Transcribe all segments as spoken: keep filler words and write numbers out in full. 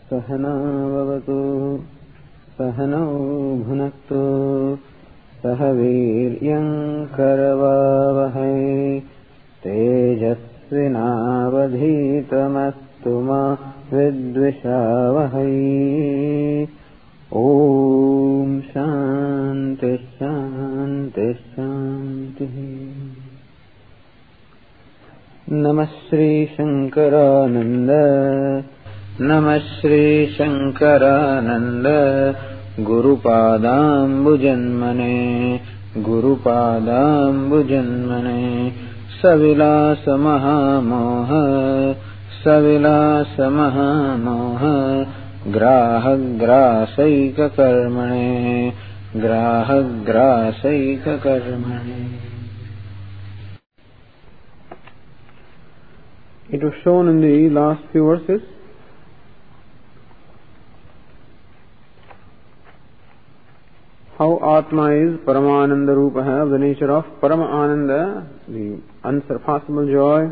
सहना भवतु सहनौ भुनक्तु सह वीर्यं करवावहै तेजस्विनावधीतमस्तु मा विद्विषावहै। ओम शांति शांति शांति। नमः श्री शंकरानंद नमः Shri Shankaranand गुरुपादाम्बुजन्मने गुरुपादाम्बुजन्मने सविलास महामोह सविलास महामोह ग्राहग्रासैककर्मणे ग्राहग्रासैककर्मणे। It was shown in the last few verses how Atma is Paramananda Rupa, of the nature of Paramananda, the unsurpassable joy.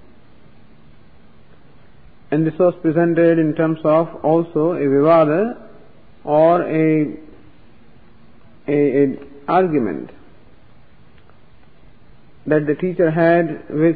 And this was presented in terms of also a vivada or a, a, a argument that the teacher had with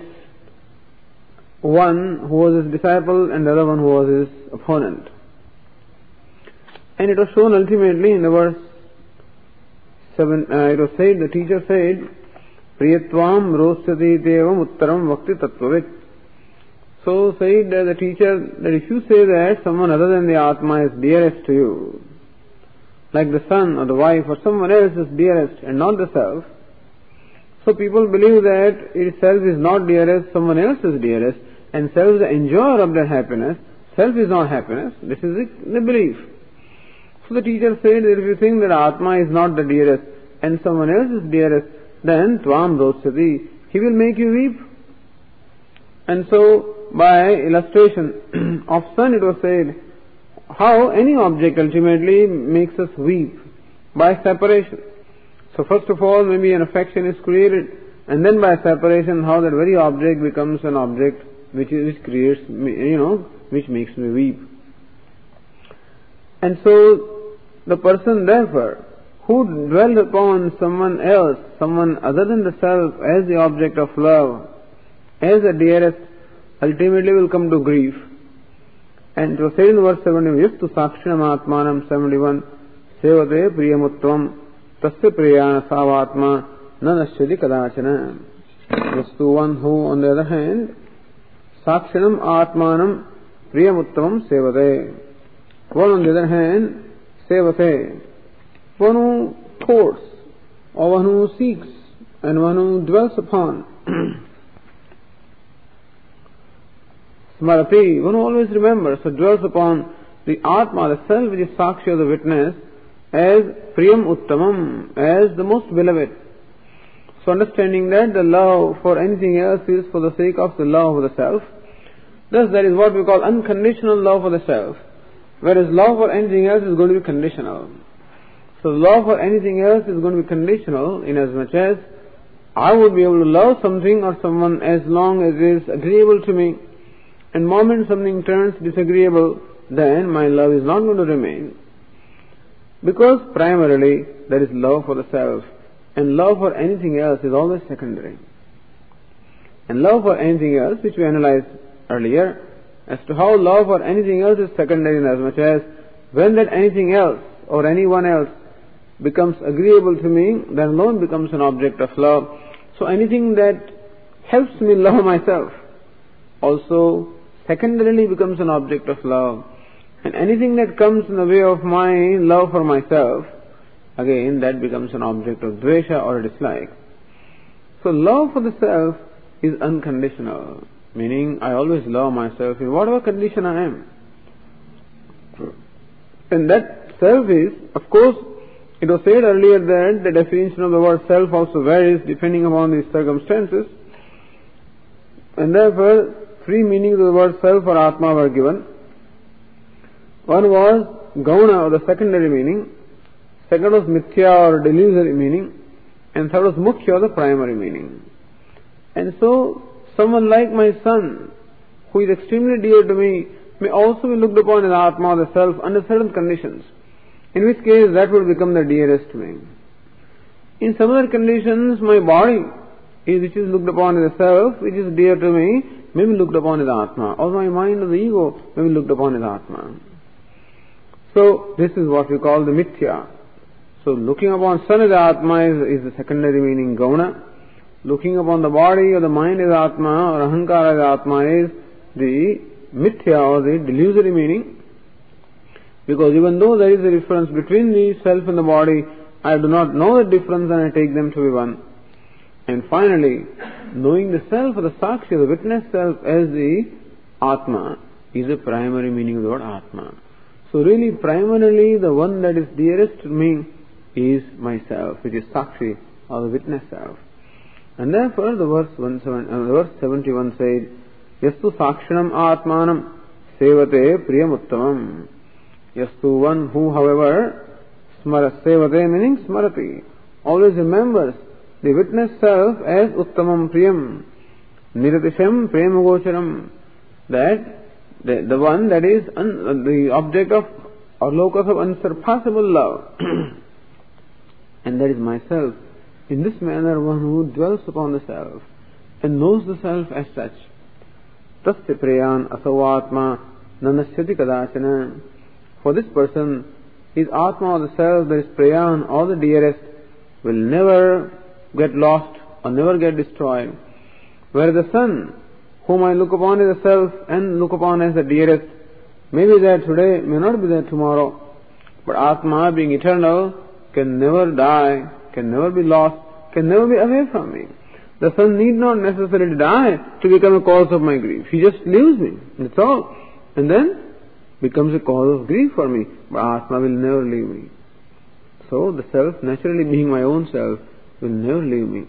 one who was his disciple and the other one who was his opponent. And it was shown ultimately in the verse seven, uh, it was said, the teacher said, Priyatvam rosyati devam uttaram vakti tattvavit. So said uh, the teacher that if you say that someone other than the Atma is dearest to you, like the son or the wife or someone else is dearest and not the self, so people believe that itself is not dearest, someone else is dearest, and self is the enjoyer of their happiness, self is not happiness. This is the, the belief. So the teacher said that if you think that Atma is not the dearest and someone else is dearest, then Tvam Rosyati, he will make you weep. And so by illustration of sun it was said how any object ultimately makes us weep by separation. So first of all maybe an affection is created, and then by separation how that very object becomes an object which is, which creates, you know, which makes me weep. And so the person therefore who dwells upon someone else, someone other than the self as the object of love, as the dearest, ultimately will come to grief. And it was said in verse seventy-one, Yastu sakshinam atmanam seventy-one, sevate priyamutvam tasya priyana savatma nanashyati kadachana. Yastu, one who on the other hand, sakshinam atmanam priyamuttam sevate. One on the other hand, sevate. One who thwarts, or one who seeks, and one who dwells upon. Smarati, one who always remembers, so dwells upon the Atma, the self which is Sakshi of the witness, as Priyam Uttamam, as the most beloved. So understanding that the love for anything else is for the sake of the love of the self. Thus that is what we call unconditional love for the self. Whereas love for anything else is going to be conditional. So love for anything else is going to be conditional in as much as I would be able to love something or someone as long as it is agreeable to me. And the moment something turns disagreeable, then my love is not going to remain. Because primarily there is love for the self, and love for anything else is always secondary. And love for anything else, which we analyzed earlier, as to how love for anything else is secondary in as much as when that anything else or anyone else becomes agreeable to me, then alone becomes an object of love. So anything that helps me love myself also secondarily becomes an object of love. And anything that comes in the way of my love for myself, again that becomes an object of dvesha or a dislike. So love for the self is unconditional, meaning I always love myself in whatever condition I am. And that self is, of course, it was said earlier that the definition of the word self also varies depending upon the circumstances. And therefore, three meanings of the word self or Atma were given. One was Gauna, or the secondary meaning. Second was Mithya, or delusory meaning. And third was Mukhya, or the primary meaning. And so, someone like my son, who is extremely dear to me, may also be looked upon as Atma, the self, under certain conditions, in which case that would become the dearest to me. In some other conditions, my body, is, which is looked upon as a self, which is dear to me, may be looked upon as Atma, or my mind or the ego may be looked upon as Atma. So, this is what we call the mithya. So, looking upon sun as Atma is, is the secondary meaning, Gauna. Looking upon the body or the mind as Atma or Ahankara as Atma is the mithya or the delusory meaning. Because even though there is a difference between the self and the body, I do not know the difference and I take them to be one. And finally, knowing the self or the Sakshi, the witness self as the Atma is the primary meaning of the word Atma. So really, primarily, the one that is dearest to me is myself, which is Sakshi or the witness self. And therefore, the verse, one seven, uh, the verse seventy-one said, Yastu Sakshanam Atmanam Sevate Priyamuttamam. Yastu, one who, however, smara, Sevate meaning Smarati, always remembers the witness self as Uttamam Priyam, Niratisham Premagocharam, that the, the one that is un, the object of or locus of unsurpassable love, and that is myself. In this manner, one who dwells upon the self and knows the self as such. Tasya Priyan Asavatma Nanasyati Kadachana. For this person, his Atma or the self that is Priyan or the dearest will never get lost or never get destroyed. Whereas the sun, whom I look upon as a self and look upon as the dearest, may be there today, may not be there tomorrow. But Atma, being eternal, can never die, can never be lost, can never be away from me. The sun need not necessarily die to become a cause of my grief. He just leaves me, that's all. And then becomes a cause of grief for me. But Atma will never leave me. So the self, naturally being my own self, will never leave me.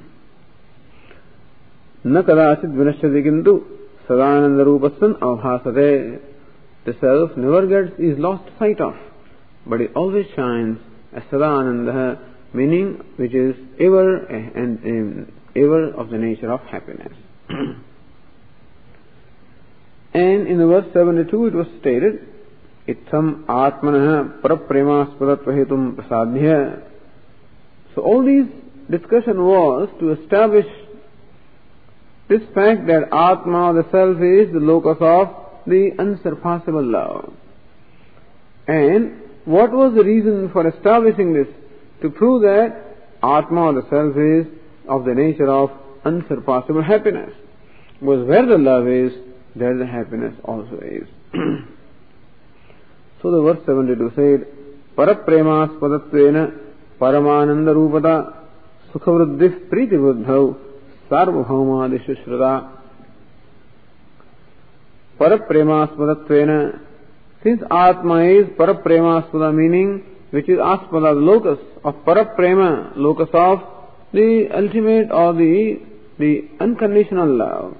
Na kadachit vinashyati kintu sadananda rupasan avhasate. The self never gets, is lost sight of, but it always shines as sadananda, meaning which is ever and, and ever of the nature of happiness. And in the verse seventy-two it was stated, Ittham atmanah parapremaspadattva hetum prasadhya. So all these discussion was to establish this fact that Atma, the self, is the locus of the unsurpassable love. And what was the reason for establishing this? To prove that Atma, the self, is of the nature of unsurpassable happiness. Because where the love is, there the happiness also is. So the verse seventy-two said, Parapremaspadatvena Paramananda Rupata Sukhavruddhif Priti Buddhau Sarvabhauma Dishushruta. Parapremaspadatvena. Since Atma is Parapremaspada, meaning which is Aspada, the locus of Paraprema, locus of the ultimate or the, the unconditional love.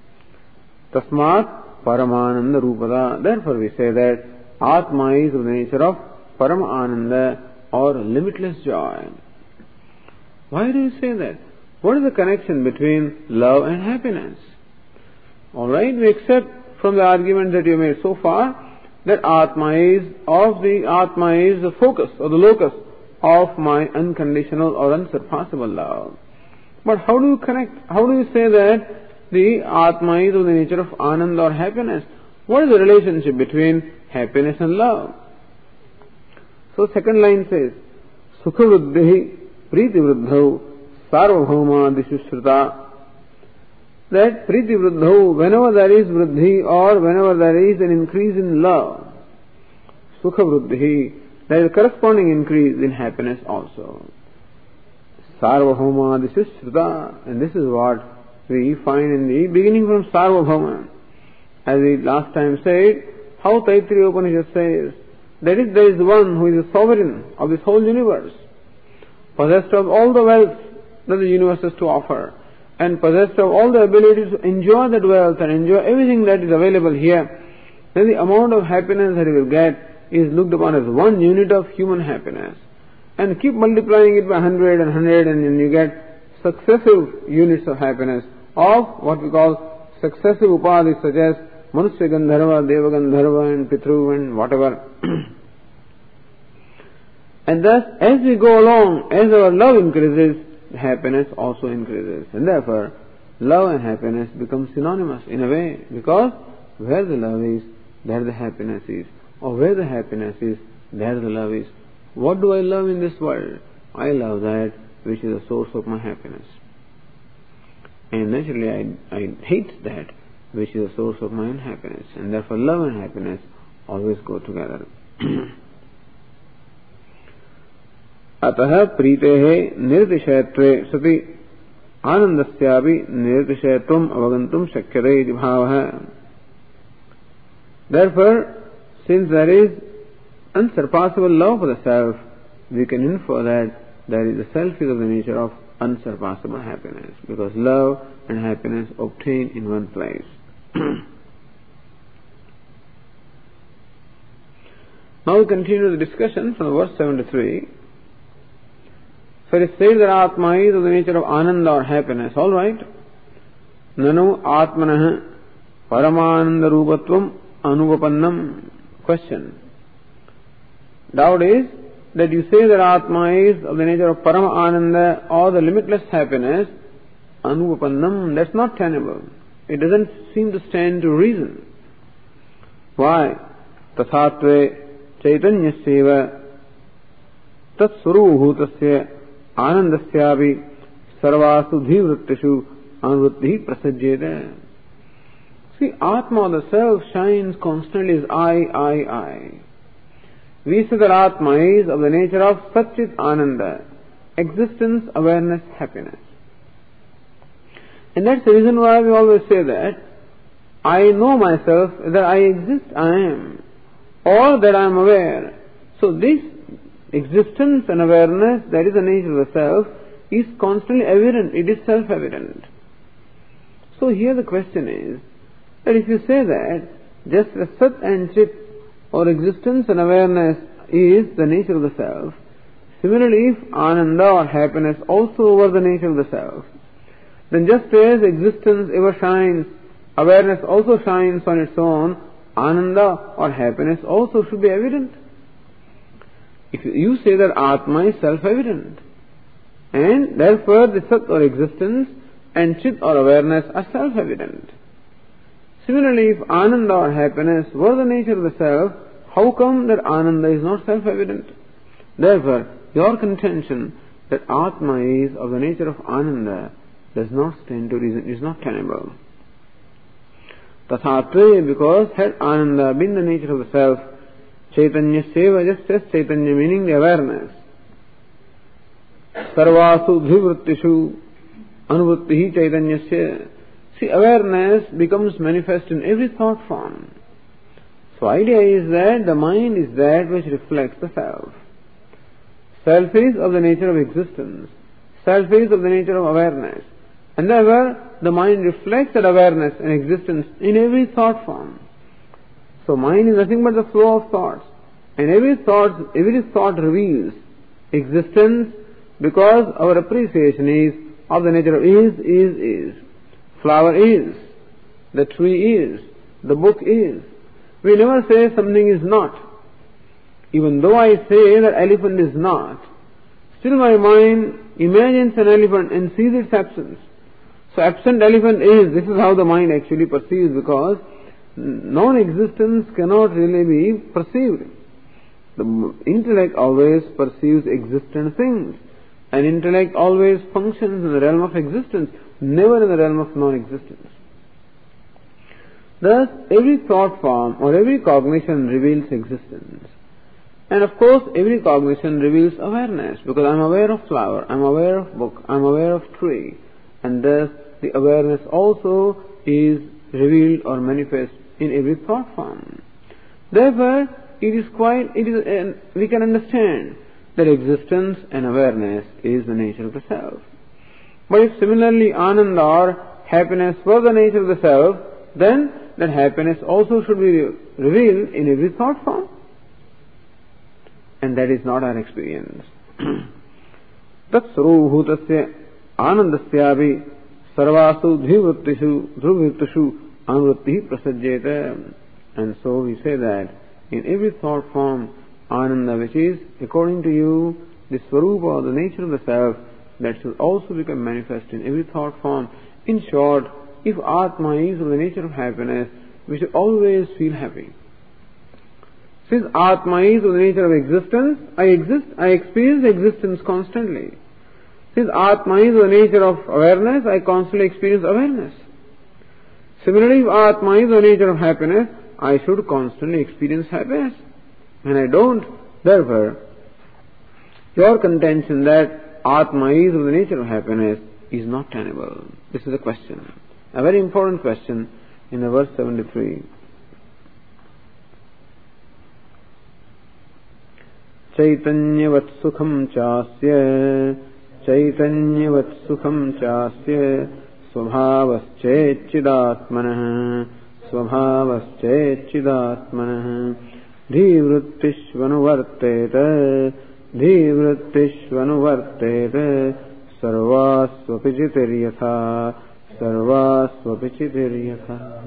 Tasmat Paramananda Rupada. Therefore we say that Atma is of the nature of Paramananda or limitless joy. Why do you say that? What is the connection between love and happiness? Alright, we accept from the argument that you made so far that Atma is of the Atma is the focus or the locus of my unconditional or unsurpassable love. But how do you connect? How do you say that the Atma is of the nature of Anand or happiness? What is the relationship between happiness and love? So second line says, Sukha Vruddhi Priti Vruddhau Sarvabhauma Dishushruta. That Priti Vruddhau, whenever there is Vruddhi or whenever there is an increase in love, Sukha Vruddhi, there is a corresponding increase in happiness also. Sarvabhauma Dishushruta. And this is what we find in the beginning from Sarvabhauma. As we last time said, how Taittiriya Upanishad says, that is, there is one who is the sovereign of this whole universe, possessed of all the wealth that the universe has to offer, and possessed of all the ability to enjoy that wealth and enjoy everything that is available here. Then the amount of happiness that he will get is looked upon as one unit of human happiness. And keep multiplying it by hundred and hundred, and then you get successive units of happiness of what we call successive upadhis, such as Manusya Gandharva, Deva Gandharva and Pitru and whatever. And thus, as we go along, as our love increases, happiness also increases. And therefore, love and happiness become synonymous in a way, because where the love is, there the happiness is. Or where the happiness is, there the love is. What do I love in this world? I love that which is the source of my happiness. And naturally I, I hate that which is the source of my unhappiness. And therefore love and happiness always go together. अतः प्रीतेः निर्तिशयत्वे सति आनन्दस्यापि निर्तिशयत्वम् अवगन्तुं शक्यते इति भावः. Therefore, since there is unsurpassable love for the self, we can infer that there is the self is of the nature of unsurpassable happiness, because love and happiness obtain in one place. Now we continue the discussion from verse seventy-three. So it is said that Atma is of the nature of Ananda or happiness. All right. Nanu Atmanah Paramananda Rupatvam Anuvapannam. Question. Doubt is that you say that Atma is of the nature of Parama Ananda or the limitless happiness. Anuvapannam. That's not tenable. It doesn't seem to stand to reason. Why? Tathatve Chaitanyaseva Tatsvaruhutasya Anandasyavi Sarvasu Dhivrittishu Anvritti Prasajyeda. See, Atma, the self, shines constantly as I, I, I. We say that Atma is of the nature of Satchit Ananda, existence, awareness, happiness. And that's the reason why we always say that I know myself, that I exist, I am, or that I am aware. So this existence and awareness, that is the nature of the self, is constantly evident. It is self-evident. So here the question is that if you say that just as Sat and Chit or existence and awareness is the nature of the self, similarly if Ananda or happiness also were the nature of the self, then just as existence ever shines, awareness also shines on its own, Ananda or happiness also should be evident. If you say that Atma is self-evident, and therefore the Sat or existence and Chit or awareness are self-evident. Similarly, if Ananda or happiness were the nature of the self, how come that Ananda is not self-evident? Therefore, your contention that Atma is of the nature of Ananda does not stand to reason, is not tenable. Tathatve, because had Ananda been the nature of the self, Chaitanya Seva, just as Chaitanya meaning the awareness. Sarvasu Dhivrittishu Anuvrittihi Chaitanyasya. See, awareness becomes manifest in every thought form. So idea is that the mind is that which reflects the self. Self is of the nature of existence. Self is of the nature of awareness. And therefore, the mind reflects that awareness and existence in every thought form. So mind is nothing but the flow of thoughts. And every thought, every thought reveals existence, because our appreciation is of the nature of is, is, is. Flower is. The tree is. The book is. We never say something is not. Even though I say that elephant is not, still my mind imagines an elephant and sees its absence. So absent elephant is, this is how the mind actually perceives, because non-existence cannot really be perceived. The intellect always perceives existent things, and intellect always functions in the realm of existence, never in the realm of non-existence. Thus, every thought form or every cognition reveals existence. And of course, every cognition reveals awareness, because I am aware of flower, I am aware of book, I am aware of tree, and thus the awareness also is revealed or manifest in every thought form. Therefore, it is quite, it is, uh, we can understand that existence and awareness is the nature of the self. But if similarly Ananda or happiness were the nature of the self, then that happiness also should be revealed in every thought form. And that is not our experience. Tatsvaruhutasya Anandasyavi Sarvasu Dhivrittishu Dhruvirtishu anuvritti prasajjeta. And so we say that in every thought form, Ananda, which is, according to you, the Swarupa or the nature of the self, that should also become manifest in every thought form. In short, if Atma is of the nature of happiness, we should always feel happy. Since Atma is of the nature of existence, I exist, I experience existence constantly. Since Atma is of the nature of awareness, I constantly experience awareness. Similarly, if Atma is of the nature of happiness, I should constantly experience happiness. And I don't. Therefore, your contention that Atma is of the nature of happiness is not tenable. This is a question. A very important question in the verse seventy-three. Chaitanyavat sukham chasya Chaitanyavat sukham chasya Swabhavaschachidatmanah Swabhavaschachidatmanah Dhivruttishvanuvarteta Dhivruttishvanuvarteta Sarvasvapichitiryatha Sarvasvapichitiryatha.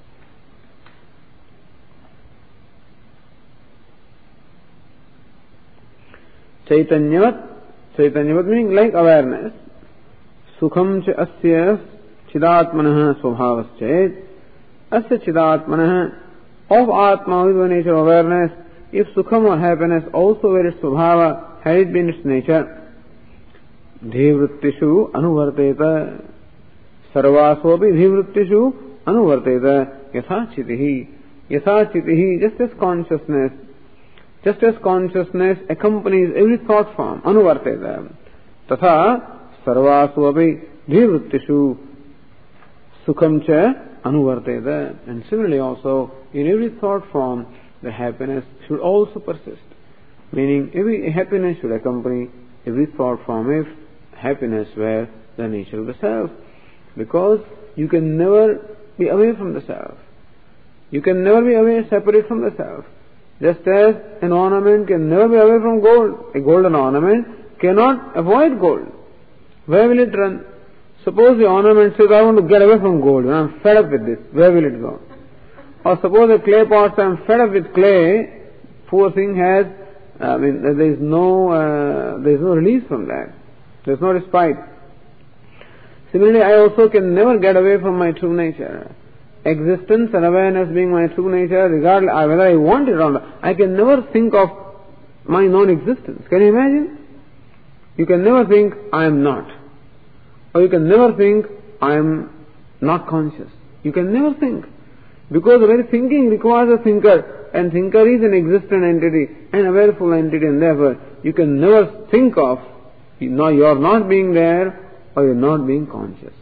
Chaitanyavat, Chaitanyavat meaning like awareness. Sukham cha asya chidatmanah swabhavaschet. Asya chidatmanah, of Atma with the nature of awareness, if sukham or happiness also were its swabhava, had it been its nature, dhivrittishu anuvarteta. Sarvasvapi dhivrittishu anuvarteta. Yatha chitihi. Yatha chitihi, just as consciousness. Just as consciousness accompanies every thought form, anuvarteta. Tatha sarvasvapi dhivrittishu sukham cha anuvarteta. And similarly also, in every thought form, the happiness should also persist. Meaning, every happiness should accompany every thought form if happiness were the nature of the self. Because you can never be away from the self. You can never be away, separate from the self. Just as an ornament can never be away from gold. A golden ornament cannot avoid gold. Where will it run? Suppose the ornament says, I want to get away from gold, and I'm fed up with this. Where will it go? Or suppose a clay pot says, I'm fed up with clay. Poor thing has, I mean, there is no, uh, there is no release from that. There is no respite. Similarly, I also can never get away from my true nature. Existence and awareness being my true nature, regardless whether I want it or not, I can never think of my non-existence. Can you imagine? You can never think, I am not. Or you can never think, I am not conscious. You can never think. Because the very thinking requires a thinker, and thinker is an existent entity, an awareful entity, and therefore you can never think of, you are not being there, or you are not being conscious.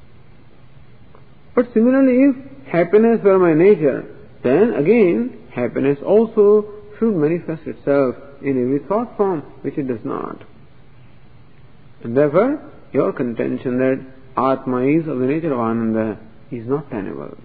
But similarly, if happiness were my nature, then again, happiness also should manifest itself in every thought form, which it does not. And therefore, your contention that Atma is of the nature of Ananda is not tenable.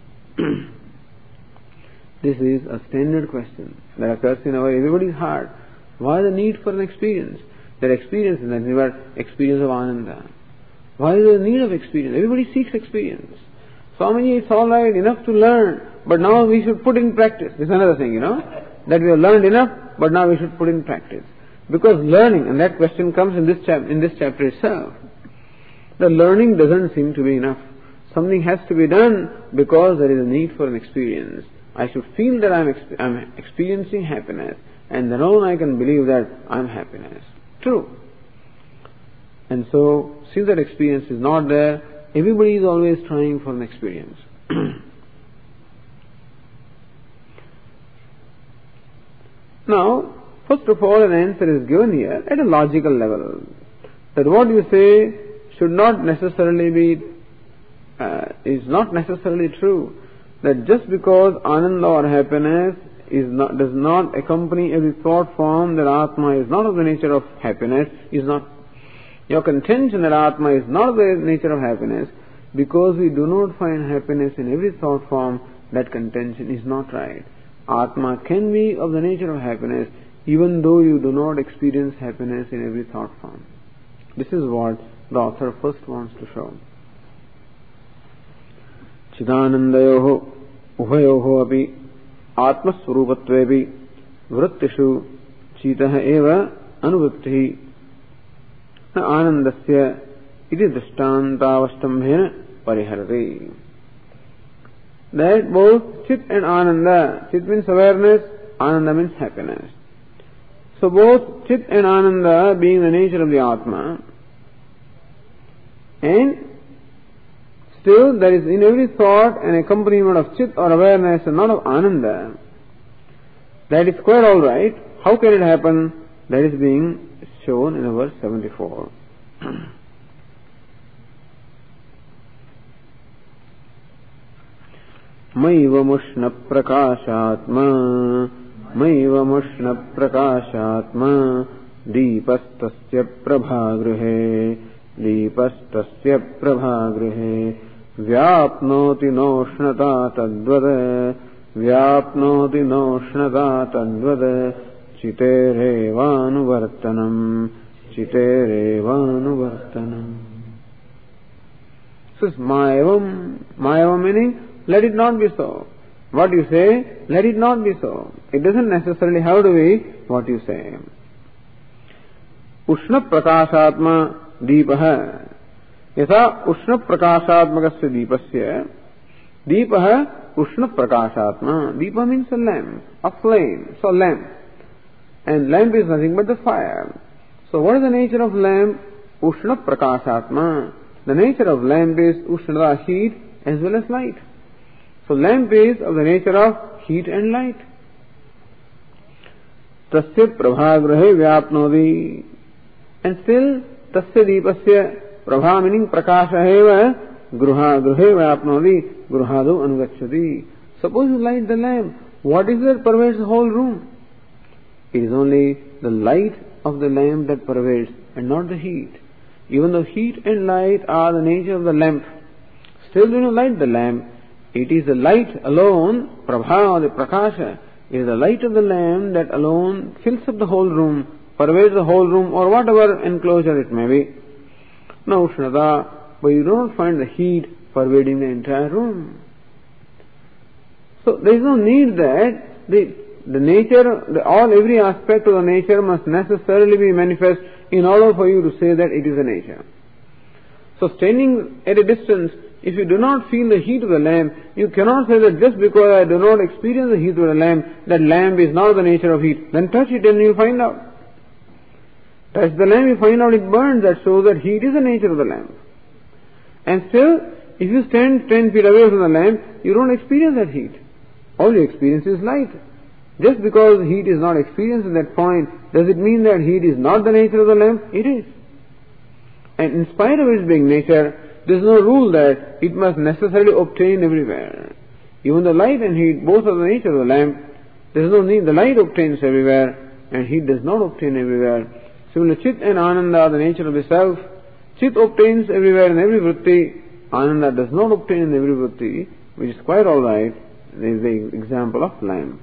This is a standard question that occurs in our everybody's heart. Why the need for an experience? That experience is nothing but experience of Ananda. Why is there a need of experience? Everybody seeks experience. Swamiji, it's all right, enough to learn, but now we should put in practice. This is another thing, you know, that we have learned enough, but now we should put in practice. Because learning, and that question comes in this chap in this chapter itself, the learning doesn't seem to be enough. Something has to be done because there is a need for an experience. I should feel that I'm, exp- I'm experiencing happiness, and then alone I can believe that I'm happiness. True. And so, since that experience is not there, everybody is always trying for an experience. Now, first of all, an answer is given here at a logical level. That what you say should not necessarily be, uh, is not necessarily true. That just because Ananda or happiness is not, does not accompany every thought form, that Atma is not of the nature of happiness, is not. Your contention that Atma is not of the nature of happiness, because we do not find happiness in every thought form, that contention is not right. Atma can be of the nature of happiness, even though you do not experience happiness in every thought form. This is what the author first wants to show. चिदानन्दयोः उभयोः अपि आत्मस्वरूपत्वेऽपि वृत्तिषु चितः एव अनुवृत्तिः न आनन्दस्य इति दृष्टान्तावष्टम्भेन परिहरति. That both Chit and Ananda, Chit means awareness, Ananda means happiness. So both Chit and Ananda being the nature of the Atma, and still there is in every thought an accompaniment of Chit or awareness and not of Ananda. That is quite alright. How can it happen? That is being shown in verse seventy-four. मैवमुष्ण प्रकाशात्मा मैवमुष्ण प्रकाशात्मा दीपस्तस्य प्रभागृहे दीपस्तस्य प्रभागृहे व्याप्नोति नोष्णता तद्वत् व्याप्नोति नोष्णता तद्वत् चितेरेवानुवर्तनम् चितेरेवानुवर्तनम्. This is Mayavam. Mayavam meaning let it not be so. What you say, let it not be so. It doesn't necessarily have to be what you say. Ushna prakashatma deepaha. Yatha ushna prakashatmakasya deepasya. Deepaha ushna prakashatma. Deepa means a lamp, a flame. So lamp. And lamp is nothing but the fire. So what is the nature of lamp? Ushna prakashatma. The nature of lamp is ushna, heat as well as light. So lamp is of the nature of heat and light. Tasya prabhagrahe vyapnodi. And still, tasya deepasya prabha meaning prakasha eva gruha gruhe vyapnodi gruhadu anugacchati. Suppose you light the lamp. What is that pervades the whole room? It is only the light of the lamp that pervades and not the heat. Even though heat and light are the nature of the lamp, still when you light the lamp, it is the light alone, prabha or the prakasha, it is the light of the lamp that alone fills up the whole room, pervades the whole room or whatever enclosure it may be. Now Ushnada, but you don't find the heat pervading the entire room. So there is no need that the, the nature, the, all every aspect of the nature must necessarily be manifest in order for you to say that it is a nature. So standing at a distance, if you do not feel the heat of the lamp, you cannot say that just because I do not experience the heat of the lamp, that lamp is not the nature of heat. Then touch it and you will find out. Touch the lamp, you find out it burns. That shows that heat is the nature of the lamp. And still, if you stand ten feet away from the lamp, you don't experience that heat. All you experience is light. Just because heat is not experienced at that point, does it mean that heat is not the nature of the lamp? It is. And in spite of its being nature, there is no rule that it must necessarily obtain everywhere. Even the light and heat, both are the nature of the lamp. There is no need. The light obtains everywhere and heat does not obtain everywhere. Similarly, Chit and Ananda are the nature of the self. Chit obtains everywhere in every vritti. Ananda does not obtain in every vritti, which is quite alright. There is the example of lamp.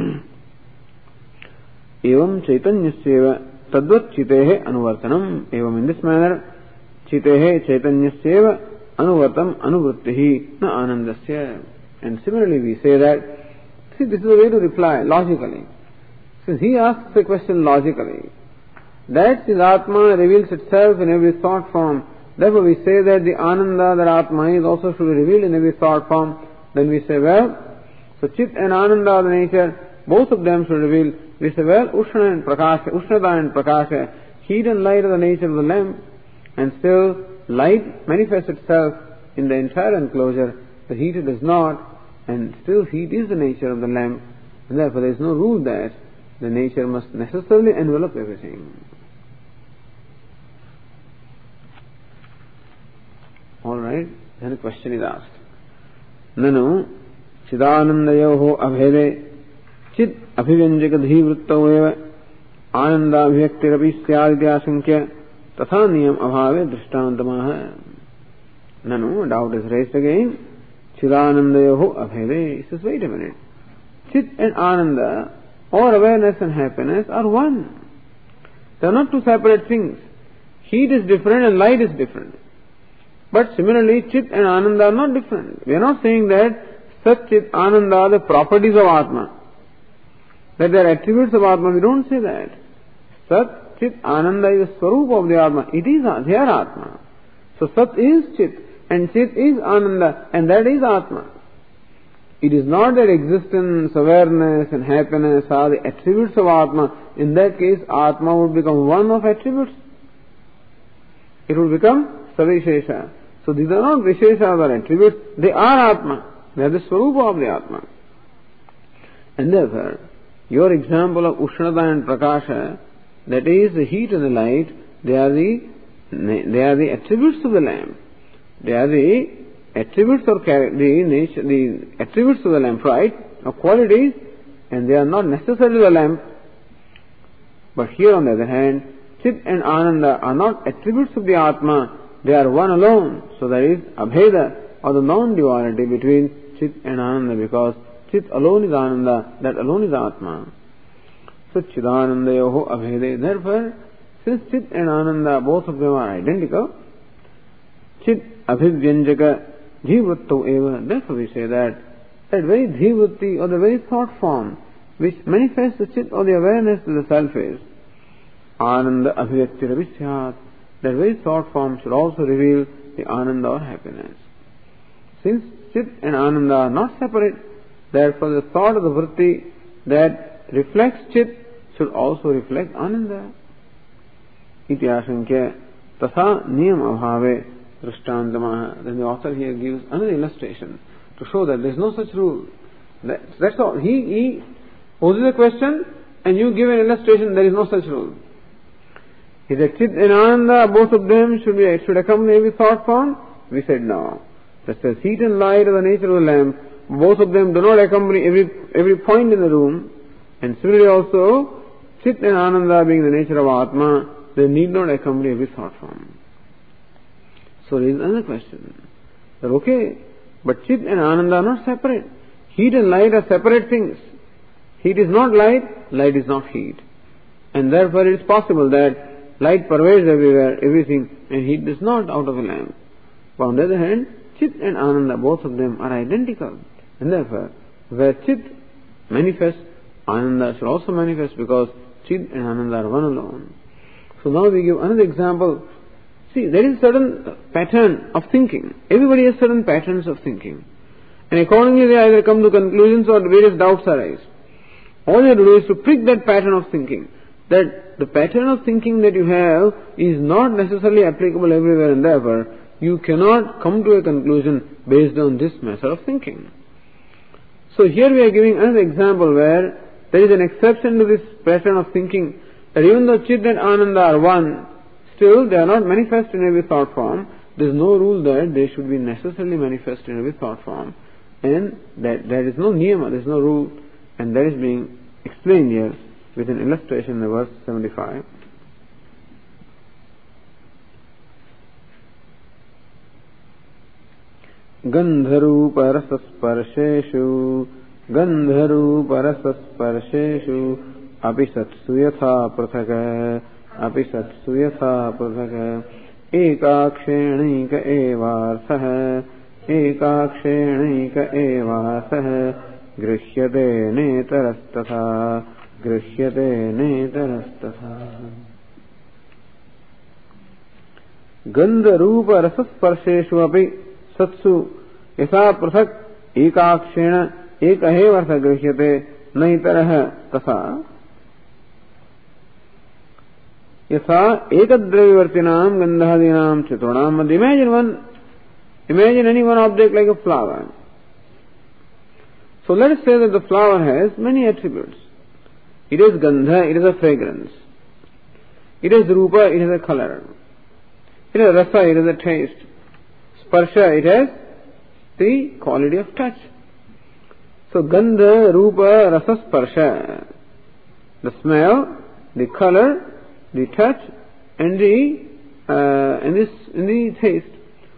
Evam chaitanyasya tadvat chitehe anuvartanam. Evam in this manner, chitehe chaitanyasyeva anuvartam anuvrittihi na anandasya. And similarly we say that, see, this is a way to reply logically. Since he asks the question logically, that his Atma reveals itself in every thought form. Therefore we say that the Ananda, that Atma is also should be revealed in every thought form. Then we say, well, so Chit and Ananda are the nature, both of them should reveal. We say, well, Ushna and Prakasha, Ushnada and Prakasha, heat and light are the nature of the lamp, and still light manifests itself in the entire enclosure, the heat does not, and still heat is the nature of the lamp, and therefore there is no rule that the nature must necessarily envelop everything. Alright, then a question is asked. Nanu Chidanandayoho abhede Chit abhivyajaka dhivrittau eva anandabhyaktirabhi syadityasankya tatha niyam abhave drishtantamaha. Nanu, doubt is raised again. Chidanandayoho abhede. He says, wait a minute. Chit and Ananda, or awareness and happiness, are one. They are not two separate things. Heat is different and light is different. But similarly, Chit and Ananda are not different. We are not saying that Sat, Chit, Ananda are the properties of Atma, that they are attributes of Atma. We don't say that. Sat, Chit, Ananda is the Swarup of the Atma. It is their Atma. So Sat is Chit and Chit is Ananda, and that is Atma. It is not that existence, awareness and happiness are the attributes of Atma. In that case, Atma would become one of attributes. It would become Savishesha. So these are not Visheshas or attributes, they are Atma. They are the Swarupa of the Atma. And therefore, your example of Ushnata and Prakasha, that is the heat and the light, they are the, they are the attributes of the lamp. They are the attributes or the nature, the attributes of the lamp, right? Of qualities, and they are not necessarily the lamp. But here on the other hand, Chit and Ananda are not attributes of the Atma, they are one alone. So there is Abheda, or the non-duality between Chit and Ananda, because Chit alone is Ananda, that alone is Atma. So Chidanandayoho Abhede. Therefore, since Chit and Ananda, both of them are identical, Chit Abhivyanjaka Dhivritto eva. Therefore we say that that very Dhivritti or the very thought form which manifests the Chit or the awareness that the self is, Ananda Abhivyakti, that very thought form should also reveal the Ananda or happiness. Since Chit and Ananda are not separate, therefore the thought of the Vritti that reflects Chit should also reflect Ananda. Iti ashankya tatha niyam abhave drashtantamaha. Then the author here gives another illustration to show that there is no such rule. That, that's all. He, he poses a question and you give an illustration, there is no such rule. He said, Chit and Ananda, both of them should be should accompany every thought form? We said no. That says heat and light are the nature of the lamp. Both of them do not accompany every every point in the room. And similarly also, Chit and Ananda being the nature of Atma, they need not accompany every thought form. So there is another question. That okay, but Chit and Ananda are not separate. Heat and light are separate things. Heat is not light, light is not heat. And therefore it is possible that light pervades everywhere, everything, and heat does not out of a lamp. But on the other hand, Chit and Ananda, both of them are identical. And therefore, where Chit manifests, Ananda should also manifest, because Chit and Ananda are one alone. So now we give another example. See, there is a certain pattern of thinking. Everybody has certain patterns of thinking. And accordingly they either come to conclusions or various doubts arise. All you have to do is to prick that pattern of thinking. That the pattern of thinking that you have is not necessarily applicable everywhere, and therefore you cannot come to a conclusion based on this method of thinking. So here we are giving another example where there is an exception to this pattern of thinking, that even though Chit and Ananda are one, still they are not manifest in every thought form. There is no rule that they should be necessarily manifest in every thought form, and that there is no niyama, there is no rule, and that is being explained here with an illustration in verse seventy-five. Gandharuparasasparsheshu Gandharuparasasparsheshu api satsu yatha prathaka api satsu yatha prathaka ekakshenika evarthah ekakshenika evarthah grishyate netarastatha Grishyate netarastatha. Gandha rupa rasasparsheshu api satsu yasa prathak ekakshena ekahevartha grishyate naitarah tasa. Yasa ekadravyavartinam gandhadinam chitrunam. Imagine one, imagine any one object like a flower. So let us say that the flower has many attributes. It is gandha, it is a fragrance. It is rupa, it is a color. It is rasa, it is a taste. Sparsha, it has the quality of touch. So gandha, rupa, rasa, sparsha. The smell, the color, the touch, and the uh, and this and the taste.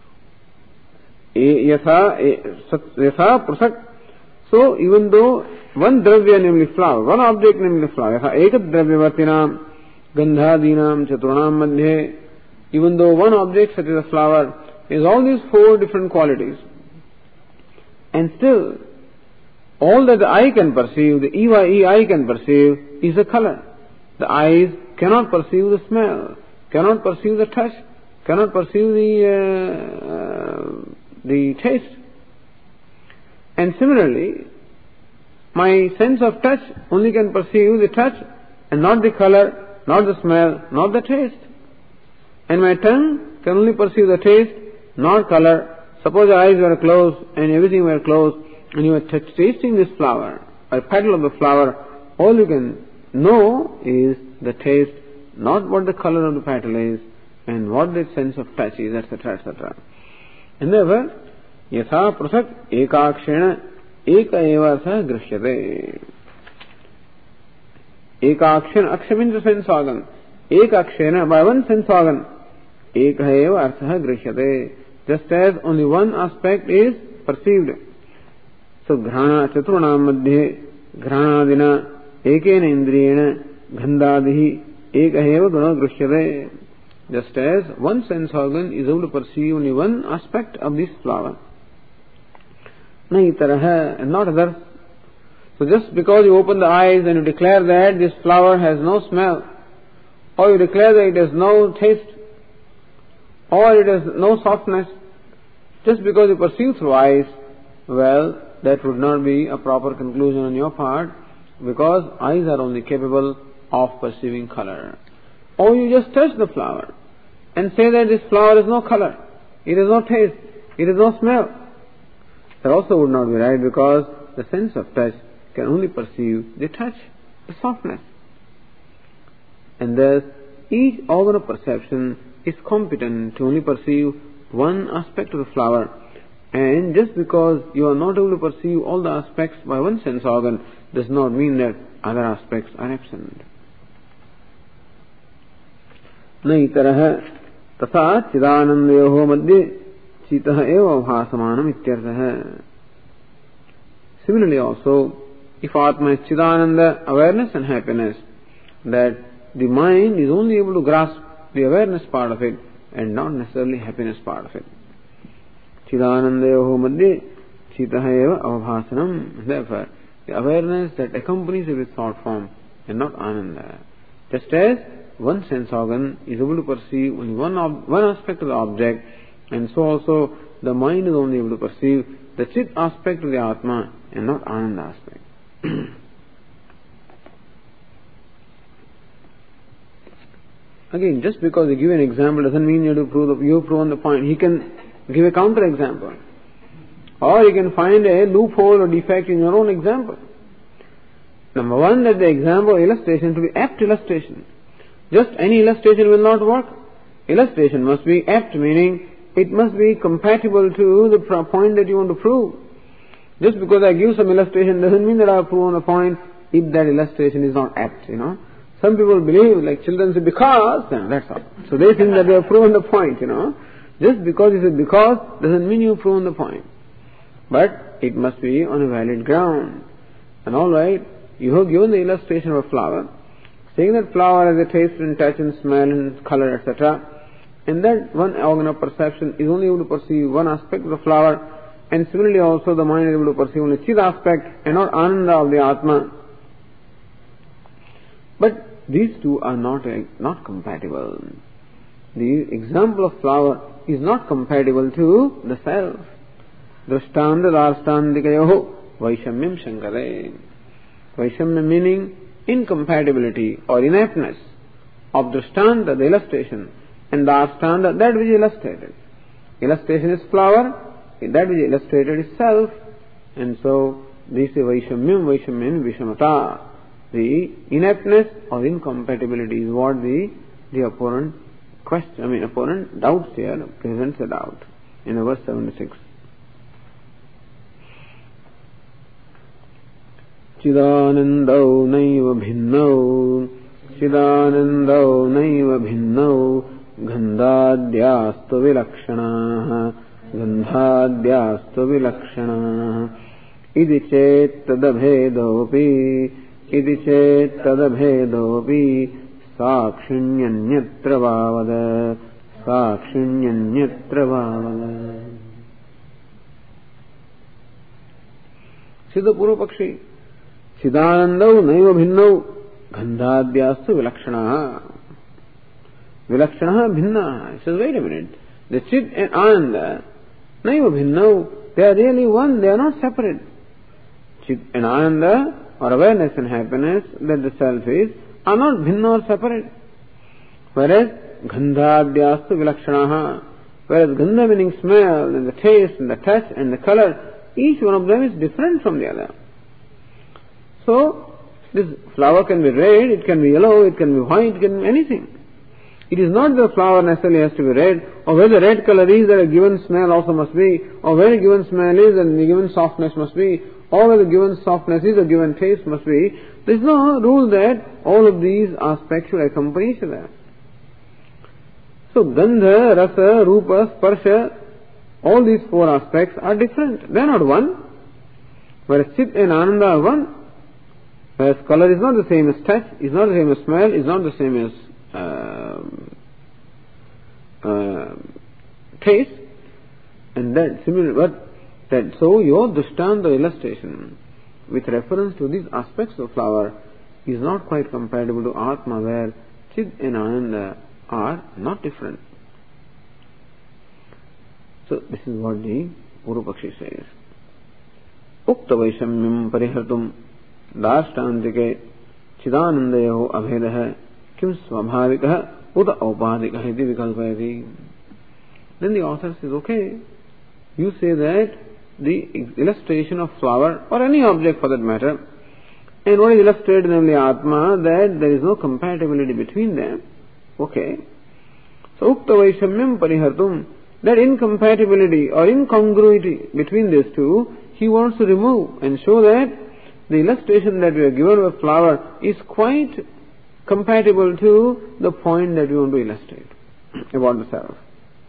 Yatha, yatha prasak. So even though one dravya, namely flower, one object, namely flower, ekad dravyavartinam gandhadinam chaturunam madhye, even though one object such as a flower is all these four different qualities. And still, all that the eye can perceive, the E Y E eye can perceive, is the color. The eyes cannot perceive the smell, cannot perceive the touch, cannot perceive the uh, uh, the taste. And similarly, my sense of touch only can perceive the touch and not the color, not the smell, not the taste. And my tongue can only perceive the taste, not color. Suppose your eyes were closed and everything were closed and you were t- tasting this flower, a petal of the flower, all you can know is the taste, not what the color of the petal is and what the sense of touch is, et cetera, et cetera. And therefore, yatha prasak ekakshena eka eva sa grishyate. Ekakshena, aksha means the sense organ. Ekakshena, by one sense organ, eka eva artha grishyate. Just as only one aspect is perceived. So, grana chaturna madhye, granadina, ekena indriyena, gandadihi, eka eva guna grishyate. Just as one sense organ is able to perceive only one aspect of this flower. Nahi taraha, and not others. So just because you open the eyes and you declare that this flower has no smell, or you declare that it has no taste, or it has no softness, just because you perceive through eyes, well, that would not be a proper conclusion on your part, because eyes are only capable of perceiving color. Or you just touch the flower and say that this flower has no color, it has no taste, it has no smell. That also would not be right, because the sense of touch can only perceive the touch, the softness. And thus, each organ of perception is competent to only perceive one aspect of the flower. And just because you are not able to perceive all the aspects by one sense organ does not mean that other aspects are absent. Naitaraha tatha chidanandayoho madhye chitaha eva bhasamanam ityarthaha. Similarly also, if Atma is Chidananda, awareness and happiness, that the mind is only able to grasp the awareness part of it and not necessarily happiness part of it. Chidanandayoho madhye chitaha eva avabhasanam. Therefore, the awareness that accompanies it with thought form and not ananda. Just as one sense organ is able to perceive only one, ob- one aspect of the object, and so also the mind is only able to perceive the Chit aspect of the Atma and not Ananda aspect. Again, just because you give an example doesn't mean you have to prove the, you have proven the point. He can give a counter example. Or you can find a loophole or defect in your own example. Number one, that the example or illustration to be apt illustration. Just any illustration will not work. Illustration must be apt, meaning it must be compatible to the point that you want to prove. Just because I give some illustration doesn't mean that I have proven a point if that illustration is not apt, you know. Some people believe, like children say, because, then that's all. So they think that they have proven the point, you know. Just because you say because doesn't mean you have proven the point. But it must be on a valid ground. And alright, you have given the illustration of a flower, saying that flower has a taste and touch and smell and color, et cetera. And that one organ of perception is only able to perceive one aspect of the flower, and similarly also the mind is able to perceive only Chid aspect and not Ananda of the Atma. But these two are not, not compatible. The example of flower is not compatible to the self. Drishtanda darstandikayoho vaishamyam shankare. Vaishamyam meaning incompatibility or inaptness of drishtanda, the illustration, and darstanda, that which is illustrated. Illustration is flower, that which is illustrated is self, and so this is vaishamyam, vaishamyam, vishamata. The inaptness or incompatibility is what the the opponent question, I mean opponent doubts here, presents a doubt in verse seventy-six. Chidanandau naiva bhinnau, Chidanandau naiva bhinnau, Gandhadhyastu vilakshana, Gandhadhyastu vilakshana, Idi chet tadabhedopi, Idi chet tadabhedopi, Sakshinyanyatra vavada, sakshinyanyatra bhavala. Siddha Purva Pakshi. Chidanandau naiva bhinnau gandhadhyastu vilakshanaha. Vilakshanaha bhinna. He says, wait a minute. The Chit and Ananda, naiva bhinnau, they are really one, they are not separate. Chit and Ananda, or awareness and happiness that the self is, are not bhinna or separate. Whereas gandhadhyastu vilakshanaha, whereas gandha meaning smell and the taste and the touch and the color, each one of them is different from the other. So, this flower can be red, it can be yellow, it can be white, it can be anything. It is not the flower necessarily has to be red, or where the red color is, that a given smell also must be, or where a given smell is, and a given softness must be, or where the given softness is, a given taste must be. There is no rule that all of these aspects should accompany each other. So, Gandha, Rasa, Rupa, Sparsha, all these four aspects are different. They are not one. Whereas Chit and Ananda are one. Whereas color is not the same as touch, is not the same as smell, is not the same as uh, uh, taste. And that similar, but that so your Drishtanta illustration with reference to these aspects of flower is not quite comparable to Atma, where Chit and Ananda are not different. So this is what the Purva Pakshi says. Ukta Vaishamyam Parihartum Dashtantike Chidanandayo Abhedaha Kim Swabhavikaha Uta Aupadikaha Iti Vikalpayati. Then the author says, okay, you say that the illustration of flower or any object for that matter, and what is illustrated, namely Atma, that there is no compatibility between them. Okay. So Ukta Vaishamyam Parihartum, that incompatibility or incongruity between these two, he wants to remove and show that the illustration that we are given of flower is quite compatible to the point that we want to illustrate about the self.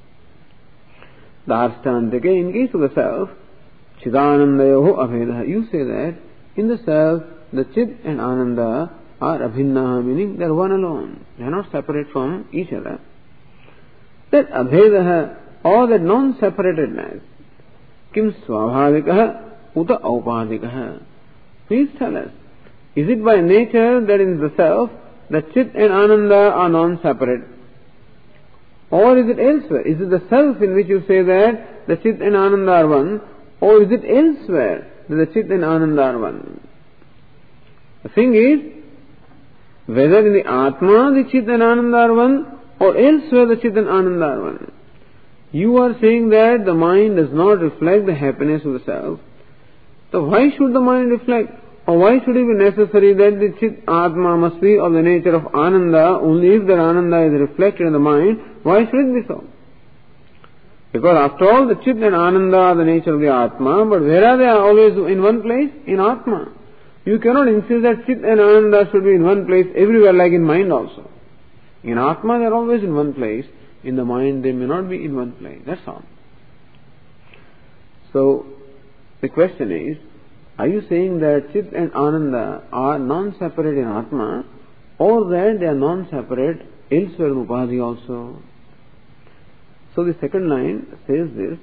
Darstantike, in case of the self, Chidanandayoho Abhedaha, you say that in the self, the Chit and Ananda are abhinnaha, meaning they are one alone. They are not separate from each other. That Abhedaha, or that non-separatedness, Kim Swabhavikaha Uta Aupadikaha. Please tell us, is it by nature that in the self, the Chit and Ananda are non-separate? Or is it elsewhere? Is it the self in which you say that the Chit and Ananda are one? Or is it elsewhere that the Chit and Ananda are one? The thing is, whether in the Atma the Chit and Ananda are one, or elsewhere the Chit and Ananda are one. You are saying that the mind does not reflect the happiness of the self. So why should the mind reflect? Or why should it be necessary that the Chit Atma must be of the nature of Ananda only if that Ananda is reflected in the mind? Why should it be so? Because after all, the Chit and Ananda are the nature of the Atma, but where are they always in one place? In Atma. You cannot insist that Chit and Ananda should be in one place everywhere, like in mind also. In Atma they are always in one place. In the mind they may not be in one place. That's all. So, the question is, are you saying that Chit and Ananda are non-separate in Atma, or that they are non-separate elsewhere in Upadhi also? So the second line says this.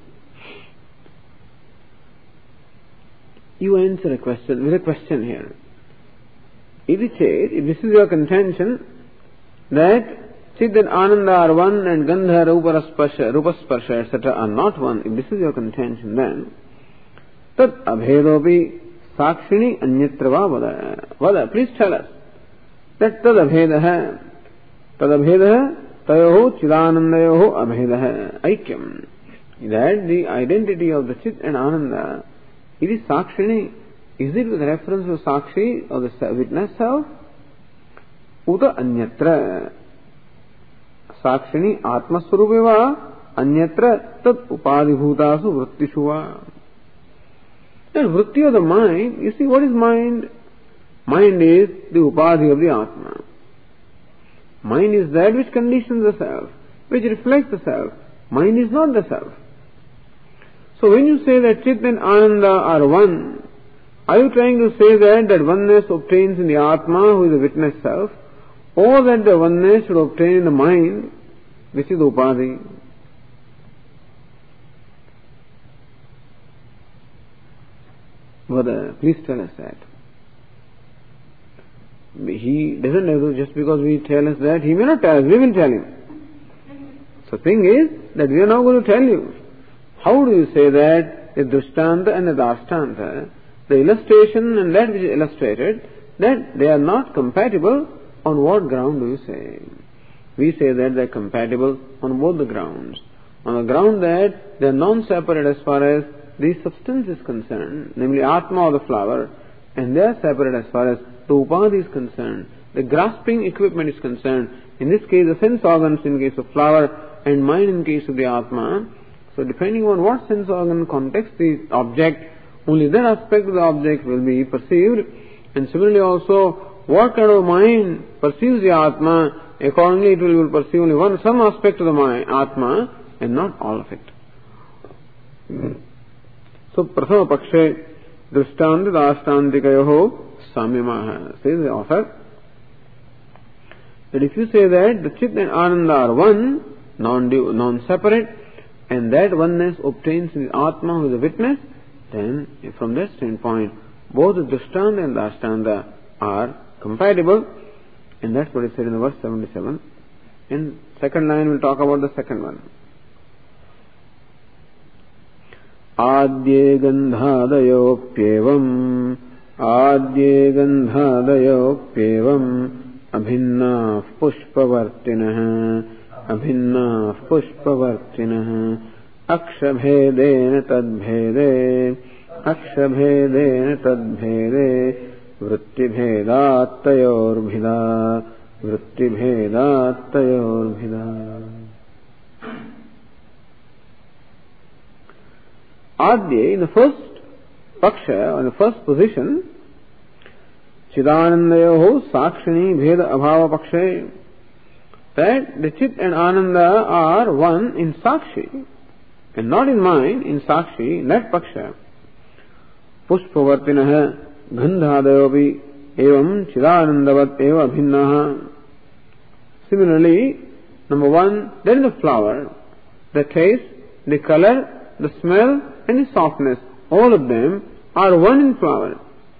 You answer a question, with a question here. If it says, if this is your contention, that Chit and Ananda are one and Gandha, Rupa, Sparsha, Rupa, Sparsha, et cetera are not one, if this is your contention, then Tat Abhedopi Sakshini Anyatra Vada. Vada, please tell us that Tad Abhedaha, Tad Abhedaha, Tayoho Chidanandayoho Abhedaha, Aikyam. That the identity of the Chit and Ananda, it is Sakshini. Is it with reference to Sakshi or the witness self? Uta Anyatra. Sakshini Atmaswarupeva Anyatra Tat Upadibhutasu Vrittishuva. That vritti of the mind, you see what is mind? Mind is the upadhi of the Atma. Mind is that which conditions the self, which reflects the self. Mind is not the self. So when you say that Chit and Ananda are one, are you trying to say that that oneness obtains in the Atma, who is the witness self, or that the oneness should obtain in the mind, This is Upadhi. Brother, please tell us that. He doesn't have to, just because we tell us that, he may not tell us, we will tell him. So the thing is that we are not going to tell you. How do you say that the Drishtanta and the Dashtanta, the illustration and that which is illustrated, that they are not compatible? On what ground do you say? We say that they are compatible on both the grounds. On the ground that they are non-separate as far as the substance is concerned, namely Atma or the flower, and they are separate as far as the Upadhi is concerned, the grasping equipment is concerned. In this case, the sense organs in case of flower and mind in case of the Atma. So depending on what sense organ context the object, only that aspect of the object will be perceived. And similarly also, what kind of mind perceives the Atma, accordingly it will perceive only one, some aspect of the mind, Atma, and not all of it. So, Prathama Pakshe, Drishtanta Dashtantikayoho Samyamaha, says the author, that if you say that the Chit and Ananda are one, non-separate, and that oneness obtains in the Atma who is a witness, then from that standpoint, both the Drishtanta and Dashtanta are compatible, and that's what is said in the verse seventy-seven. In second line, we'll talk about the second one. Adye gandhadayopyevam Adye gandhadayopyevam Abhinna pushpavartinah Abhinna pushpavartinah Akshabhedena tadbhede Akshabhedena tadbhede Vrittibhedattayorbhida Vrittibhedattayorbhida. Adye, in the first paksha, or in the first position, Chidanandayoho Sakshini Bheda Abhava Pakshe, that the Chit and Ananda are one in Sakshi, and not in mind, in Sakshi, in that paksha. Pushpavartinaha Gandhadayopi Evam Chidanandavat Eva Bhinnaha. Similarly, number one, there is the flower, the taste, the color, the smell, and the softness. All of them are one in flower.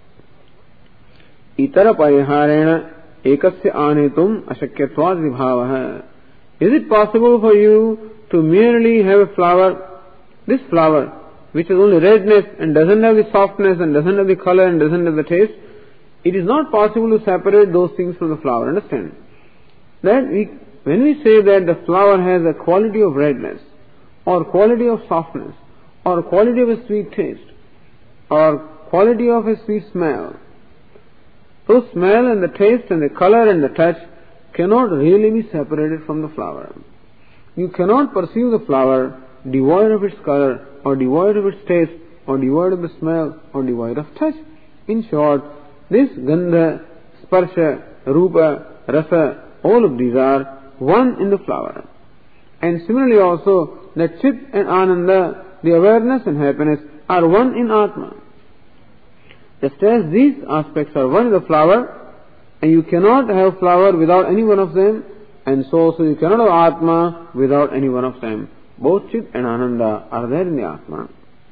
Itara pariharena ekasya anetum ashakyatvad vibhavaha. Is it possible for you to merely have a flower, this flower, which is only redness and doesn't have the softness and doesn't have the color and doesn't have the taste? It is not possible to separate those things from the flower. Understand? That we, when we say that the flower has a quality of redness, or quality of softness, or quality of a sweet taste, or quality of a sweet smell, those smell and the taste and the color and the touch cannot really be separated from the flower. You cannot perceive the flower devoid of its color, or devoid of its taste, or devoid of the smell, or devoid of touch. In short, this Gandha, Sparsha, Rupa, Rasa, all of these are one in the flower. And similarly also, that Chit and Ananda, the awareness and happiness, are one in Atma. Just as these aspects are one in the flower, and you cannot have flower without any one of them, and so also you cannot have Atma without any one of them. Both Chit and Ananda are there in the Atma.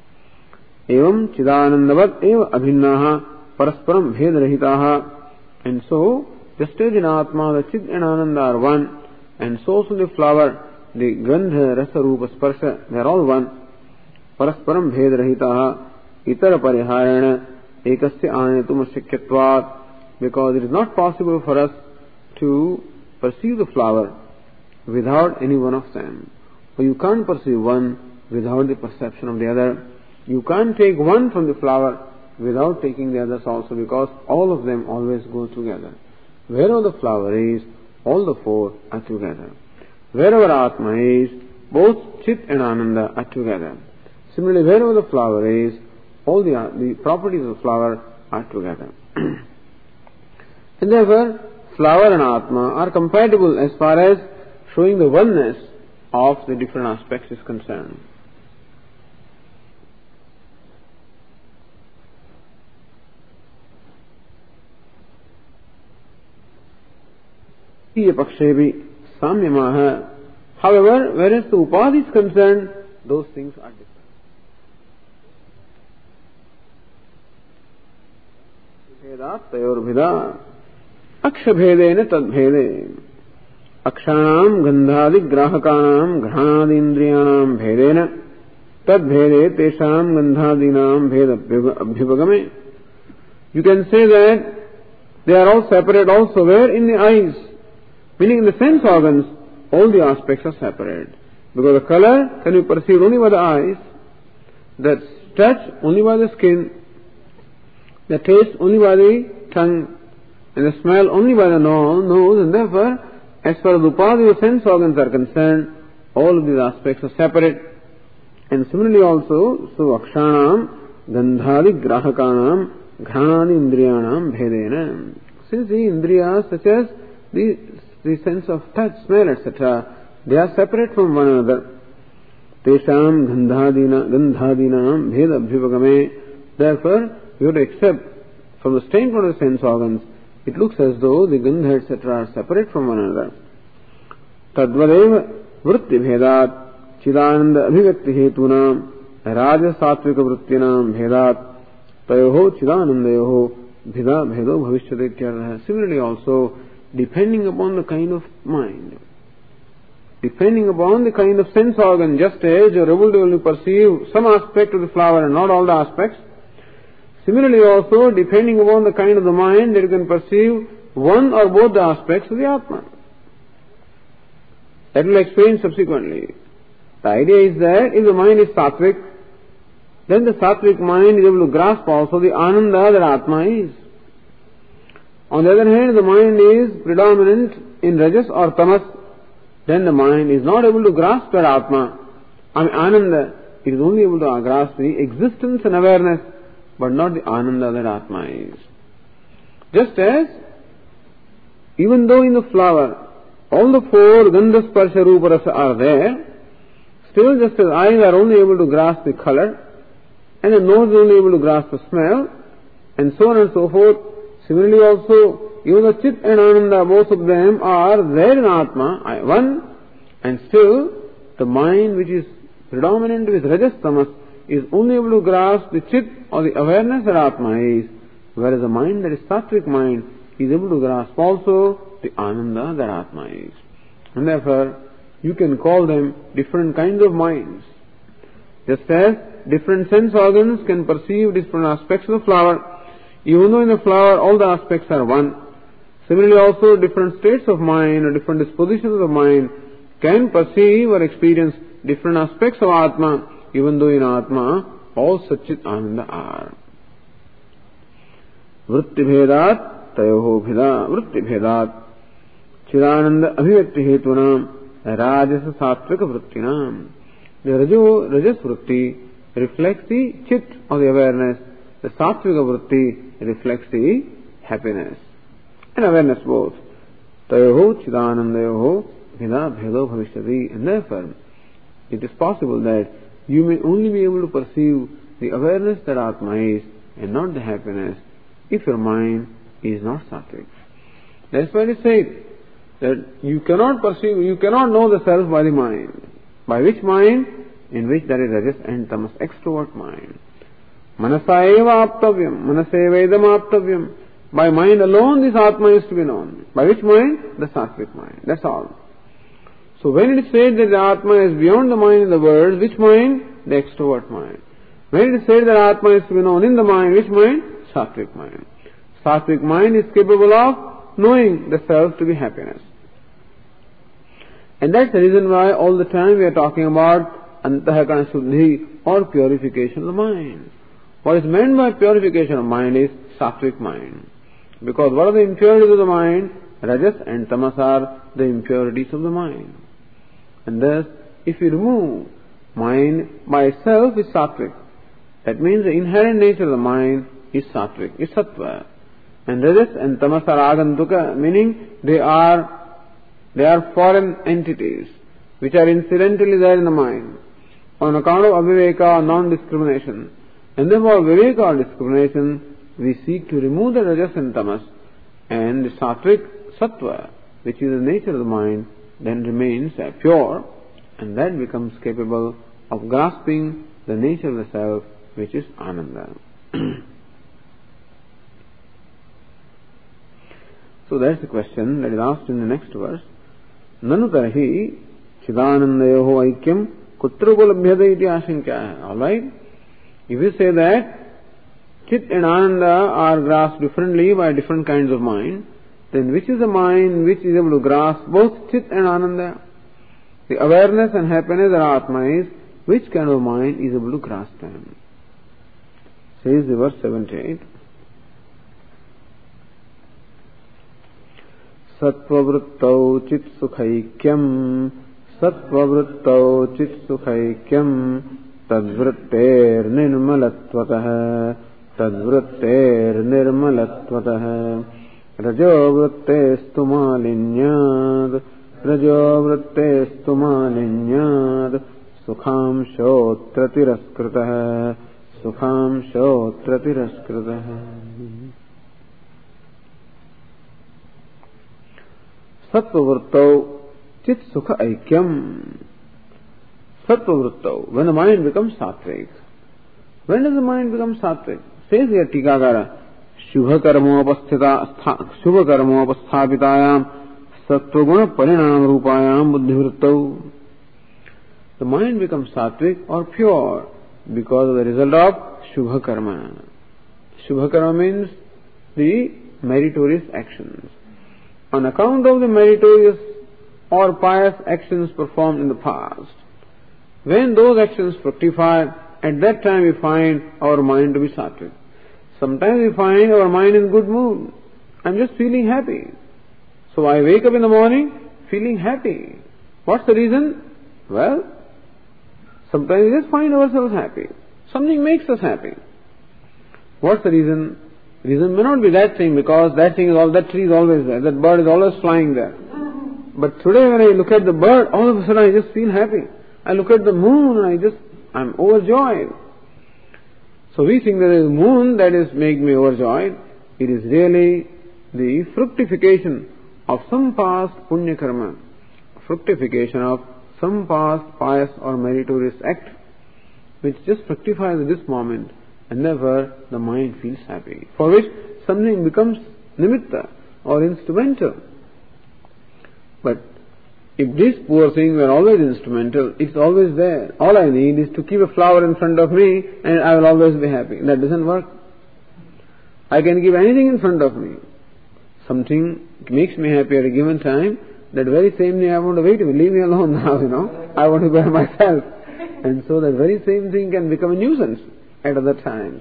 Evam Chidanandavat eva abhinnaha parasparam bhedarahitaha. And so, just as in Atma the Chit and Ananda are one, and so also the flower, the Gandha, Rasa, Rupa, Sparsha, they are all one. Parasparam bhedarahitaha itara pariharena ekasya anetum ashakyatvat. Because it is not possible for us to perceive the flower without any one of them. For you can't perceive one without the perception of the other. You can't take one from the flower without taking the others also, because all of them always go together. Wherever the flower is, all the four are together. Wherever Atma is, both Chit and Ananda are together. Similarly, wherever the flower is, all the, the properties of the flower are together. And therefore, flower and Atma are compatible as far as showing the oneness of the different aspects is concerned. ये पक्षे भी साम्यमाह However, whereas the upadhi is concerned, those things are different. Bhedat tayor bheda akshabhedena tadbhede akshanam gandhadi grahakanam ghanadi indriyanam bhedena tadbhede tesham gandhadinam bheda abhyavagame. You can say that they are all separate also where? In the eyes. Meaning in the sense organs, all the aspects are separate. Because the color can be perceived only by the eyes, the touch only by the skin, the taste only by the tongue, and the smell only by the nose, and therefore, as far as the upadhi of sense organs are concerned, all of these aspects are separate. And similarly also, so akshanam, gandhadi, grahakanam, ghanadi, indriyanam, bhedena. Since the indriyas such as the, the sense of touch, smell, et cetera, they are separate from one another. Tesham gandhadina, gandhadinam, bheda abhyavagame. Therefore, you have to accept from the standpoint of the sense organs, it looks as though the gandha, et cetera are separate from one another. Tadvadev vritti bhedat chidananda abhivakti hetunam raja satvika vrittinam bhedat tayoho chidanandayoho bheda bhedo bhavishyate. Similarly also, depending upon the kind of mind, depending upon the kind of sense organ, just as you are able to only perceive some aspect of the flower and not all the aspects, similarly also, depending upon the kind of the mind, that you can perceive one or both the aspects of the Atma. That will explain subsequently. The idea is that if the mind is sattvic, then the sattvic mind is able to grasp also the ananda that Atma is. On the other hand, the mind is predominant in rajas or tamas, then the mind is not able to grasp that Atma. I mean, ananda, it is only able to grasp the existence and awareness, but not the ananda that Atma is. Just as, even though in the flower, all the four gandha, sparsha, rupa, rasa are there, still just as eyes are only able to grasp the color, and the nose is only able to grasp the smell, and so on and so forth. Similarly also, even the chit and ananda, both of them are there in Atma, one, and still the mind which is predominant with rajas tamas is only able to grasp the chit or the awareness that Atma is, whereas the mind that is sattvic mind is able to grasp also the ananda that Atma is. And therefore, you can call them different kinds of minds. Just as different sense organs can perceive different aspects of the flower, even though in the flower all the aspects are one. Similarly also, different states of mind or different dispositions of the mind can perceive or experience different aspects of Atma, even though in Atma all Satchit Ananda are. Vritti bhedat tayoho bheda vritti bhedat chidananda abhivakti hetunam rajasa sattvika vrittinam. The rajo, rajas vritti reflects the chit or the awareness. The sattvika vritti reflects the happiness and awareness both. Tayoho chidanandayoho bheda bhedo bhavishyati. And therefore, it is possible that you may only be able to perceive the awareness that Atma is and not the happiness if your mind is not sattvic. That's why it is said that you cannot perceive, you cannot know the self by the mind. By which mind? In which there is rajas and tamas, extrovert mind. Manasa eva aptavyam, manaseva idam aptavyam. By mind alone this Atma is to be known. By which mind? The sattvic mind. That's all. So when it is said that the Atma is beyond the mind in the world, which mind? The extrovert mind. When it is said that Atma is to be known in the mind, which mind? Sattvic mind. Sattvic mind is capable of knowing the self to be happiness. And that's the reason why all the time we are talking about antahakana shuddhi or purification of the mind. What is meant by purification of mind is sattvic mind. Because what are the impurities of the mind? Rajas and tamas are the impurities of the mind. And thus, if you remove mind by itself is sattvic, that means the inherent nature of the mind is sattvic, is sattva. And rajas and tamas are agantuka, meaning they are they are foreign entities which are incidentally there in the mind on account of aviveka or non-discrimination. And therefore, viveka or discrimination, we seek to remove the rajas and tamas, and the sattvic sattva, which is the nature of the mind, then remains uh, pure. and that becomes capable of grasping the nature of the self, which is Ananda. So that's the question that is asked in the next verse. Nanu tarhi chidanandayoho aikyam kutra upalabhyate iti ashankya. Alright? If you say that Chit and Ananda are grasped differently by different kinds of mind, then which is the mind which is able to grasp both Chit and Ananda? The awareness and happiness that Atma is, which kind of mind is able to grasp them? Says the verse seventy-eight. Sattva-vrittau chit sukhaikyam Sattva-vrittau chit sukhaikyam Tadvritter nirmalatvatah Tadvritter nirmalatvatah Rajo-vrittes-tu malinyad Rajo-vrittes-tu malinyad Sukham-shotra tiraskritah Sukham-shotra tiraskritah. Sattva-vrittau chit sukha aikyam. Sattva-vrittau, when the mind becomes sattvic. When does the mind become sattvic? Says here Tikakara, Shubha karmo upasthita Shubha karmo upasthapitayam Sattva-guna parinam rupayam buddhi-vrittau. The mind becomes sattvic or pure because of the result of Shubha karma. Shubha karma means the meritorious actions. On account of the meritorious or pious actions performed in the past, when those actions fructify, at that time we find our mind to be sattvic. Sometimes we find our mind in good mood. I'm just feeling happy. So I wake up in the morning feeling happy. What's the reason? Well, sometimes we just find ourselves happy. Something makes us happy. What's the reason? The reason may not be that thing, because that thing is all, that tree is always there, that bird is always flying there. But today when I look at the bird, all of a sudden I just feel happy. I look at the moon and I just, I'm overjoyed. So we think there is a moon that is making me overjoyed. It is really the fructification of some past punya karma, fructification of some past pious or meritorious act, which just fructifies at this moment, and therefore the mind feels happy, for which something becomes nimitta or instrumental. But if these poor things were always instrumental, it's always there. All I need is to keep a flower in front of me and I will always be happy. That doesn't work. I can keep anything in front of me. Something makes me happy at a given time, that very same thing I want to wait, leave me alone now, you know. I want to be by myself. And so that very same thing can become a nuisance at other times.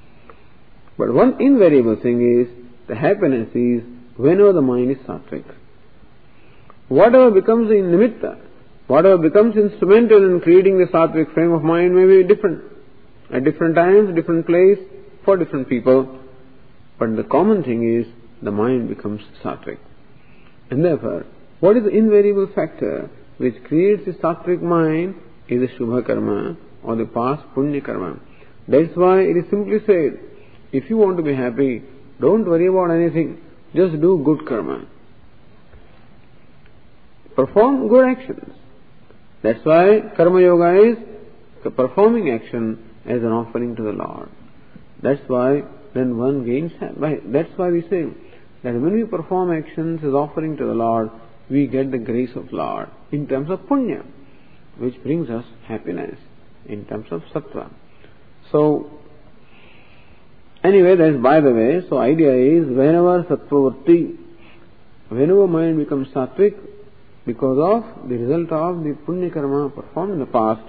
But one invariable thing is, the happiness is whenever the mind is sattvic. Whatever becomes the nimitta, whatever becomes instrumental in creating the sattvic frame of mind may be different. At different times, different place, for different people. But the common thing is, the mind becomes sattvic. And therefore, what is the invariable factor which creates the sattvic mind is the Shubha karma or the past punya karma. That's why it is simply said, if you want to be happy, don't worry about anything, just do good karma. Perform good actions. That's why karma yoga is the performing action as an offering to the Lord. That's why then one gains happiness. That's why we say that when we perform actions as offering to the Lord, we get the grace of Lord in terms of punya, which brings us happiness in terms of sattva. So, anyway, that's by the way. So, idea is whenever sattva-vritti, whenever mind becomes sattvic, because of the result of the punya karma performed in the past,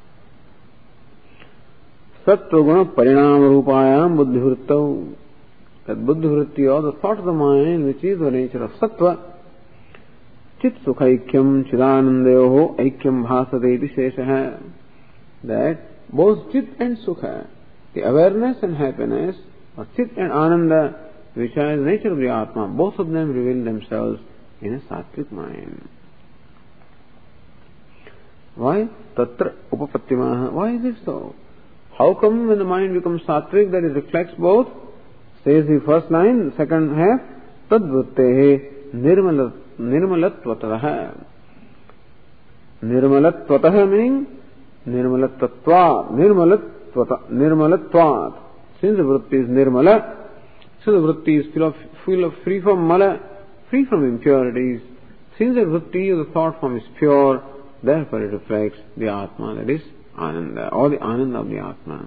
sattva-guna parinama-rupayam buddhi-vrittau, that buddhi-vritti or the thought of the mind, which is the nature of sattva, chit sukhaikyam chidanandayoho aikyam bhasate iti sheshaha, that both chit and sukha, the awareness and happiness, or chit and ananda, which are the nature of the Atma, both of them reveal themselves in a sattvic mind. Why? Tatra upapattimaha. Why is it so? How come when the mind becomes sattvic that it reflects both? Says the first line, the second half, tadvrittehe nirmalatvataraha. Nirmalatvatah meaning Nirmalatvatva, Nirmalatvat, Nirmalatvat. Since the vritti is Nirmala, since the vritti is full of, full of free from mala, free from impurities, since the vritti of the thought form is pure, therefore it reflects the Atma, that is Ananda, or the Ananda of the Atma.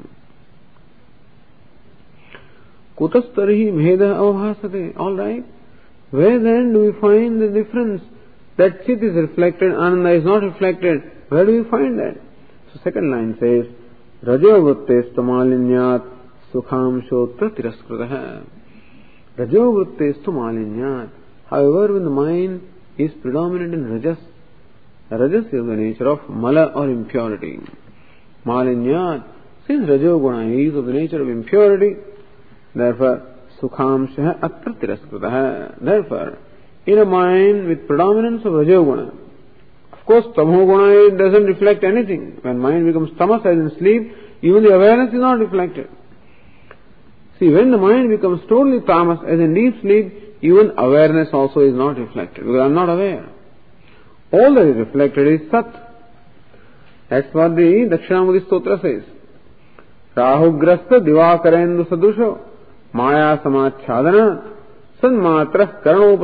Kutastarhi bheda avhasate. Alright. Where then do we find the difference? That Chit is reflected, Ananda is not reflected. Where do we find that? So second line says, Rajavrittes tamalinyat sukham shotra tiraskritaha. Rajavrittes tamalinyat. However, when the mind is predominant in Rajas, Rajas is the nature of mala or impurity. Malinyat, since Rajoguna is of the nature of impurity, therefore, Sukhamshaha atra tiraskritaha. Therefore, in a mind with predominance of Rajoguna, of course, Tamoguna it doesn't reflect anything. When mind becomes tamas as in sleep, even the awareness is not reflected. See, when the mind becomes totally tamas as in deep sleep, even awareness also is not reflected, because I am not aware. All that is reflected is Sat. That's what the Dakshinamurti Stotra says. Rahugrasta divakarendu sadusho maya samachadana sanmatra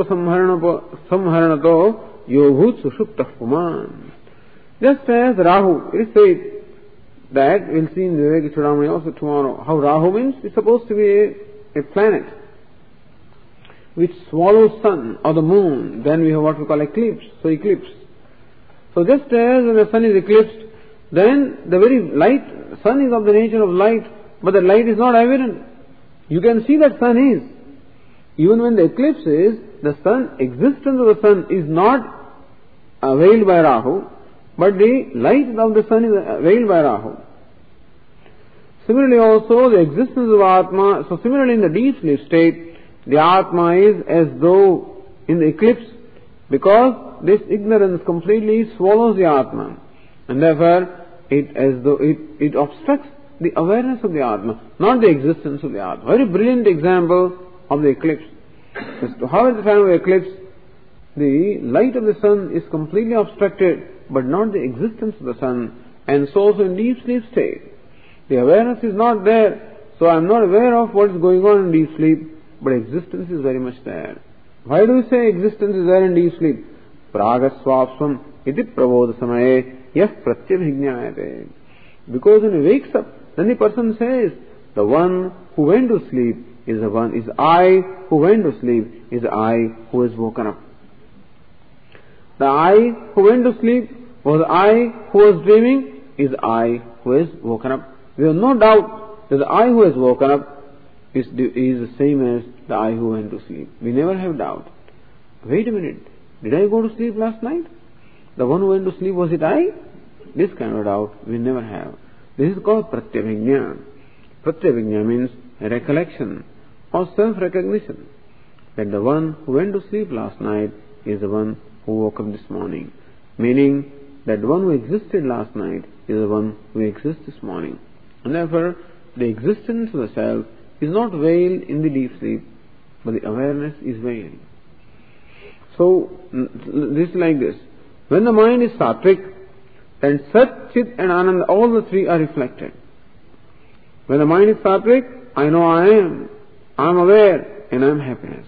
karanopasamharanato yobhut sushuptah puman. Just as Rahu, it is said that, we'll see in the Vivek Chudamani also tomorrow, how Rahu means is supposed to be a, a planet which swallows sun or the moon. Then we have what we call eclipse, so eclipse. So just as when the sun is eclipsed, then the very light, sun is of the nature of light, but the light is not evident. You can see that sun is. Even when the eclipse is, the sun, existence of the sun is not veiled by Rahu, but the light of the sun is veiled by Rahu. Similarly also, the existence of Atma, so similarly in the deep sleep state, the Atma is as though in the eclipse, because this ignorance completely swallows the Atma, and therefore it as though it, it obstructs the awareness of the Atma, not the existence of the Atma. Very brilliant example of the eclipse. As to how at the time of the eclipse, the light of the sun is completely obstructed, but not the existence of the sun, and so also in deep sleep state. The awareness is not there, so I am not aware of what is going on in deep sleep, but existence is very much there. Why do we say existence is there in deep sleep? Pragaswapsvam iti prabodha samaye yah pratyabhijñāyate. Because when he wakes up, then the person says, the one who went to sleep is the one, is I who went to sleep, is I who has woken up. The I who went to sleep was I who was dreaming, is I who has woken up. We have no doubt that the I who has woken up is, is the same as the I who went to sleep. We never have doubt. Wait a minute, did I go to sleep last night? The one who went to sleep, was it I? This kind of doubt we never have. This is called pratyabhijñā. Pratyabhijñā means recollection or self-recognition, that the one who went to sleep last night is the one who woke up this morning. Meaning that the one who existed last night is the one who exists this morning. And therefore, the existence of the self is not veiled in the deep sleep, but the awareness is veiled. So, this is like this. When the mind is sattvic, then Sat, Chit and Ananda, all the three are reflected. When the mind is sattvic, I know I am, I am aware, and I am happiness.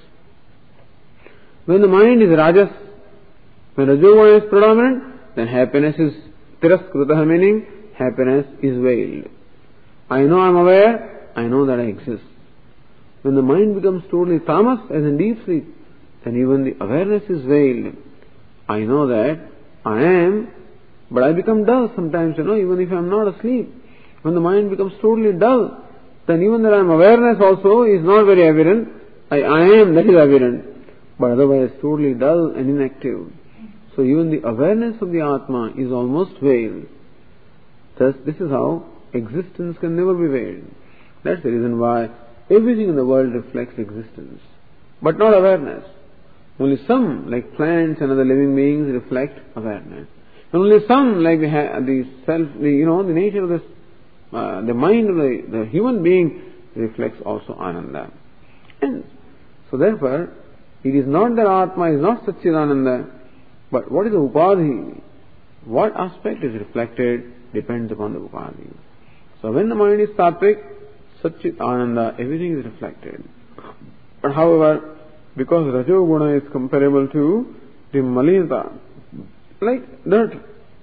When the mind is Rajas, when Rajoguna is predominant, then happiness is tiraskritaha, meaning happiness is veiled. I know I am aware, I know that I exist. When the mind becomes totally tamas, as in deep sleep, then even the awareness is veiled. I know that I am, but I become dull sometimes, you know, even if I am not asleep. When the mind becomes totally dull, then even that I am awareness also is not very evident. I, I am, that is evident, but otherwise totally dull and inactive. So even the awareness of the Atma is almost veiled. Thus, this is how existence can never be veiled. That's the reason why everything in the world reflects existence, but not awareness. Only some, like plants and other living beings, reflect awareness. And only some, like the, the self, the, you know, the nature of this, uh, the mind of the, the human being reflects also Ananda. And so therefore, it is not that Atma is not Satchidananda, but what is the Upadhi? what aspect is reflected depends upon the Upadi. So when the mind is sattvic, Satchit Ananda, everything is reflected. But however, because Rajoguna is comparable to the Malinata, like dirt.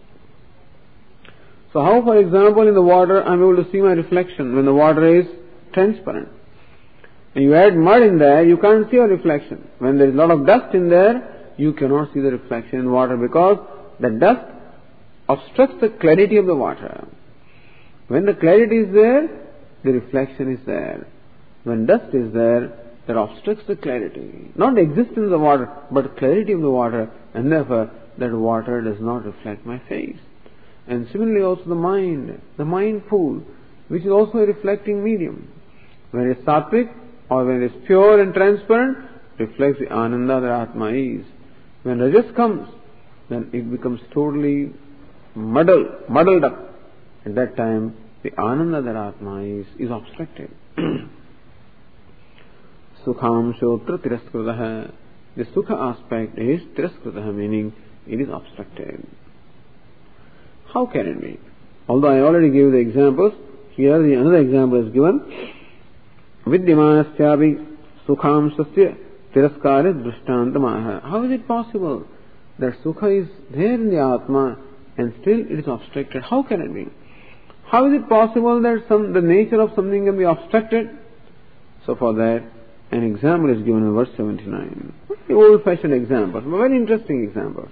So how, for example, in the water I am able to see my reflection when the water is transparent. And you add mud in there, you can't see a reflection. When there is a lot of dust in there, you cannot see the reflection in water because the dust obstructs the clarity of the water. When the clarity is there, the reflection is there. When dust is there, that obstructs the clarity. Not the existence of water, but clarity of the water, and therefore that water does not reflect my face. And similarly also the mind, the mind pool, which is also a reflecting medium. When it is sattvic, or when it is pure and transparent, reflects the Ananda that Atma is. When Rajas comes, then it becomes totally muddled, muddled up. At that time, the Ananda that Atma is, is obstructed. Sukham shotra tiraskrutaha. The Sukha aspect is tiraskrutaha, meaning it is obstructed. How can it be? Although I already gave the examples, here the another example is given. Vidyamanasyavi sukham sasya tiraskare drishtantamaha. How is it possible that Sukha is there in the Atma and still it is obstructed? How can it be? How is it possible that some, the nature of something can be obstructed? So for that, an example is given in verse seventy-nine. The old-fashioned examples, but very interesting examples.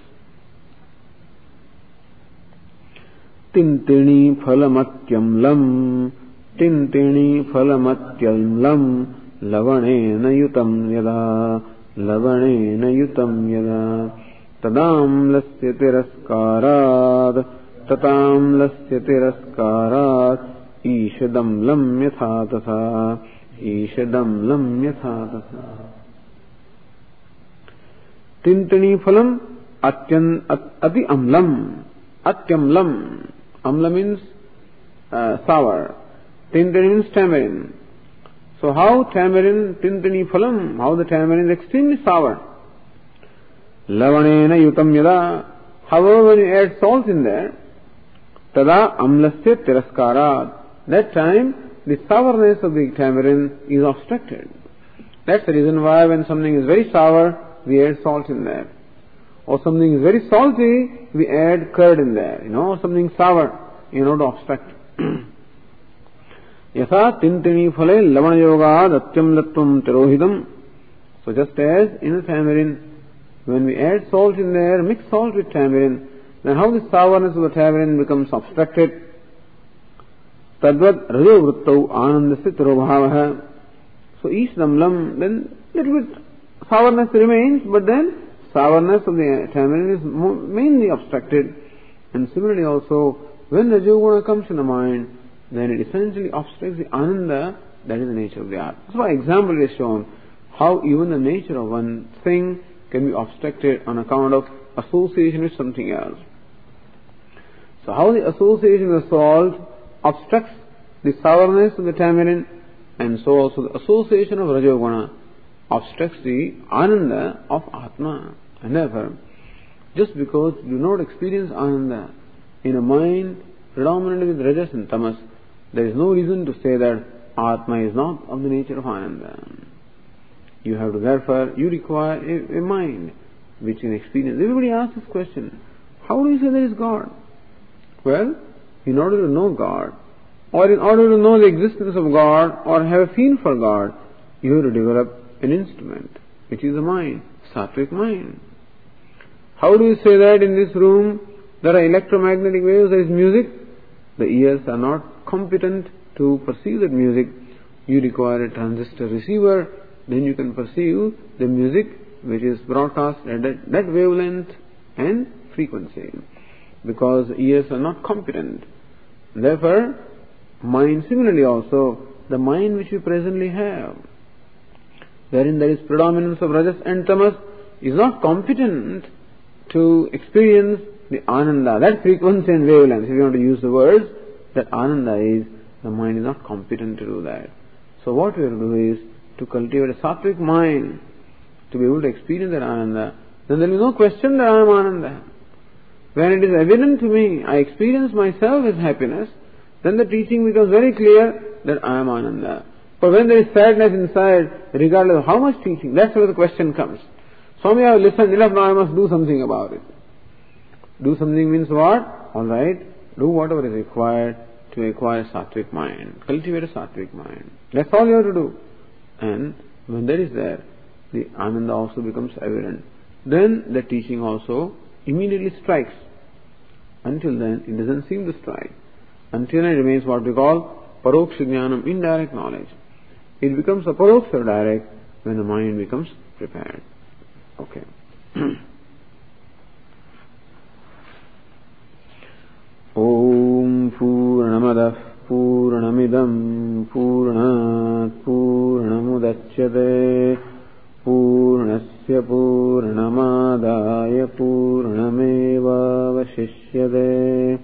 Tintini phalamatyam lam, tintini phalamatyam lam, lavanena yutam yada, lavanena yutam yada, tadam lasya tiraskarad, tatam lasya tiraskarad, ishadam lam yatha tatha, ishadam lam yatha tatha. Tintini phalam atyan ati amlam, atyam lam. Amla means uh, sour. Tintini means tamarind. So how tamarind, tintini phalam, how the tamarind is extremely sour. Lavanena yutam yada. However, when you add salt in there, tada amlasya tiraskarat. That time, the sourness of the tamarind is obstructed. That's the reason why when something is very sour, we add salt in there. Or something is very salty, we add curd in there, you know, or something sour, in order to obstruct. Yatha tintini phale lavana yoga datyam latvam tirohidam. So just as in a tamarind, when we add salt in there, mix salt with tamarind, then how the sourness of the tamarind becomes obstructed. Tadvat rajo vrittau anandasya tirobhavaha. So each damlam, then little bit sourness remains, but then sourness of the tamarind is mainly obstructed. And similarly also, when the Rajoguna comes in the mind, then it essentially obstructs the Ananda, that is the nature of the art. So by example it is shown how even the nature of one thing can be obstructed on account of association with something else. So how the association with salt obstructs the sourness of the tamarind, and so also the association of Rajoguna obstructs the Ananda of Atma. And therefore, just because you do not experience Ananda in a mind predominantly with Rajas and Tamas, there is no reason to say that Atma is not of the nature of Ananda. You have to therefore, you require a, a mind which can experience. Everybody asks this question, how do you say there is God? Well, in order to know God, or in order to know the existence of God, or have a feel for God, you have to develop an instrument, which is the mind, sattvic mind. How do you say that in this room there are electromagnetic waves, there is music? The ears are not competent to perceive that music. You require a transistor receiver, then you can perceive the music which is broadcast at that, that wavelength and frequency. Because the ears are not competent. Therefore, mind similarly also, the mind which we presently have, wherein there is predominance of Rajas and Tamas, is not competent to experience the Ananda, that frequency and wavelength. If you want to use the words, that Ananda is, the mind is not competent to do that. So what we have to do is to cultivate a sattvic mind to be able to experience that Ananda. Then there is no question that I am Ananda. when it is evident to me, I experience myself as happiness, then the teaching becomes very clear that I am Ananda. But when there is sadness inside, regardless of how much teaching, that's where the question comes. Swami, I have listened enough, now I must do something about it. Do something means what? Alright, do whatever is required to acquire sattvic mind. Cultivate a sattvic mind. That's all you have to do. And when that is there, the Ananda also becomes evident. Then the teaching also immediately strikes. Until then, it doesn't seem to strike. Until then, it remains what we call paroksha jnanam, indirect knowledge. It becomes a paroksha direct when the mind becomes prepared. Okay. Om Purnamadah Purnamidam Purnat Purnamudachyate Purnasya Purnamadaya Purnameva Vashishyate.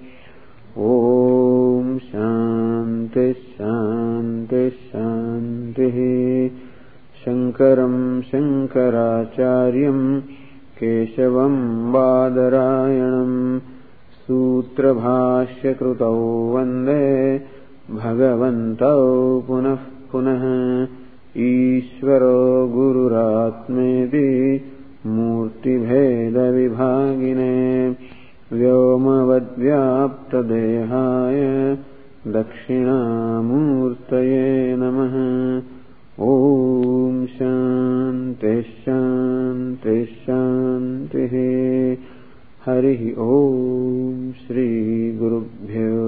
Om Shanti Shanti Shanti. Shankaram Shankaracharyam Keshavam Badarayanam Sutra Bhashya Krutau Vande Bhagavantau Punah Punah. Ishvaro Gururatmeti Murti Bheda Vibhagine Vyomavadvyapta Dehaya Dakshinamurtaye Namaha. Om Shanti Shanti Shanti. Harihi Om Shri Gurubhyo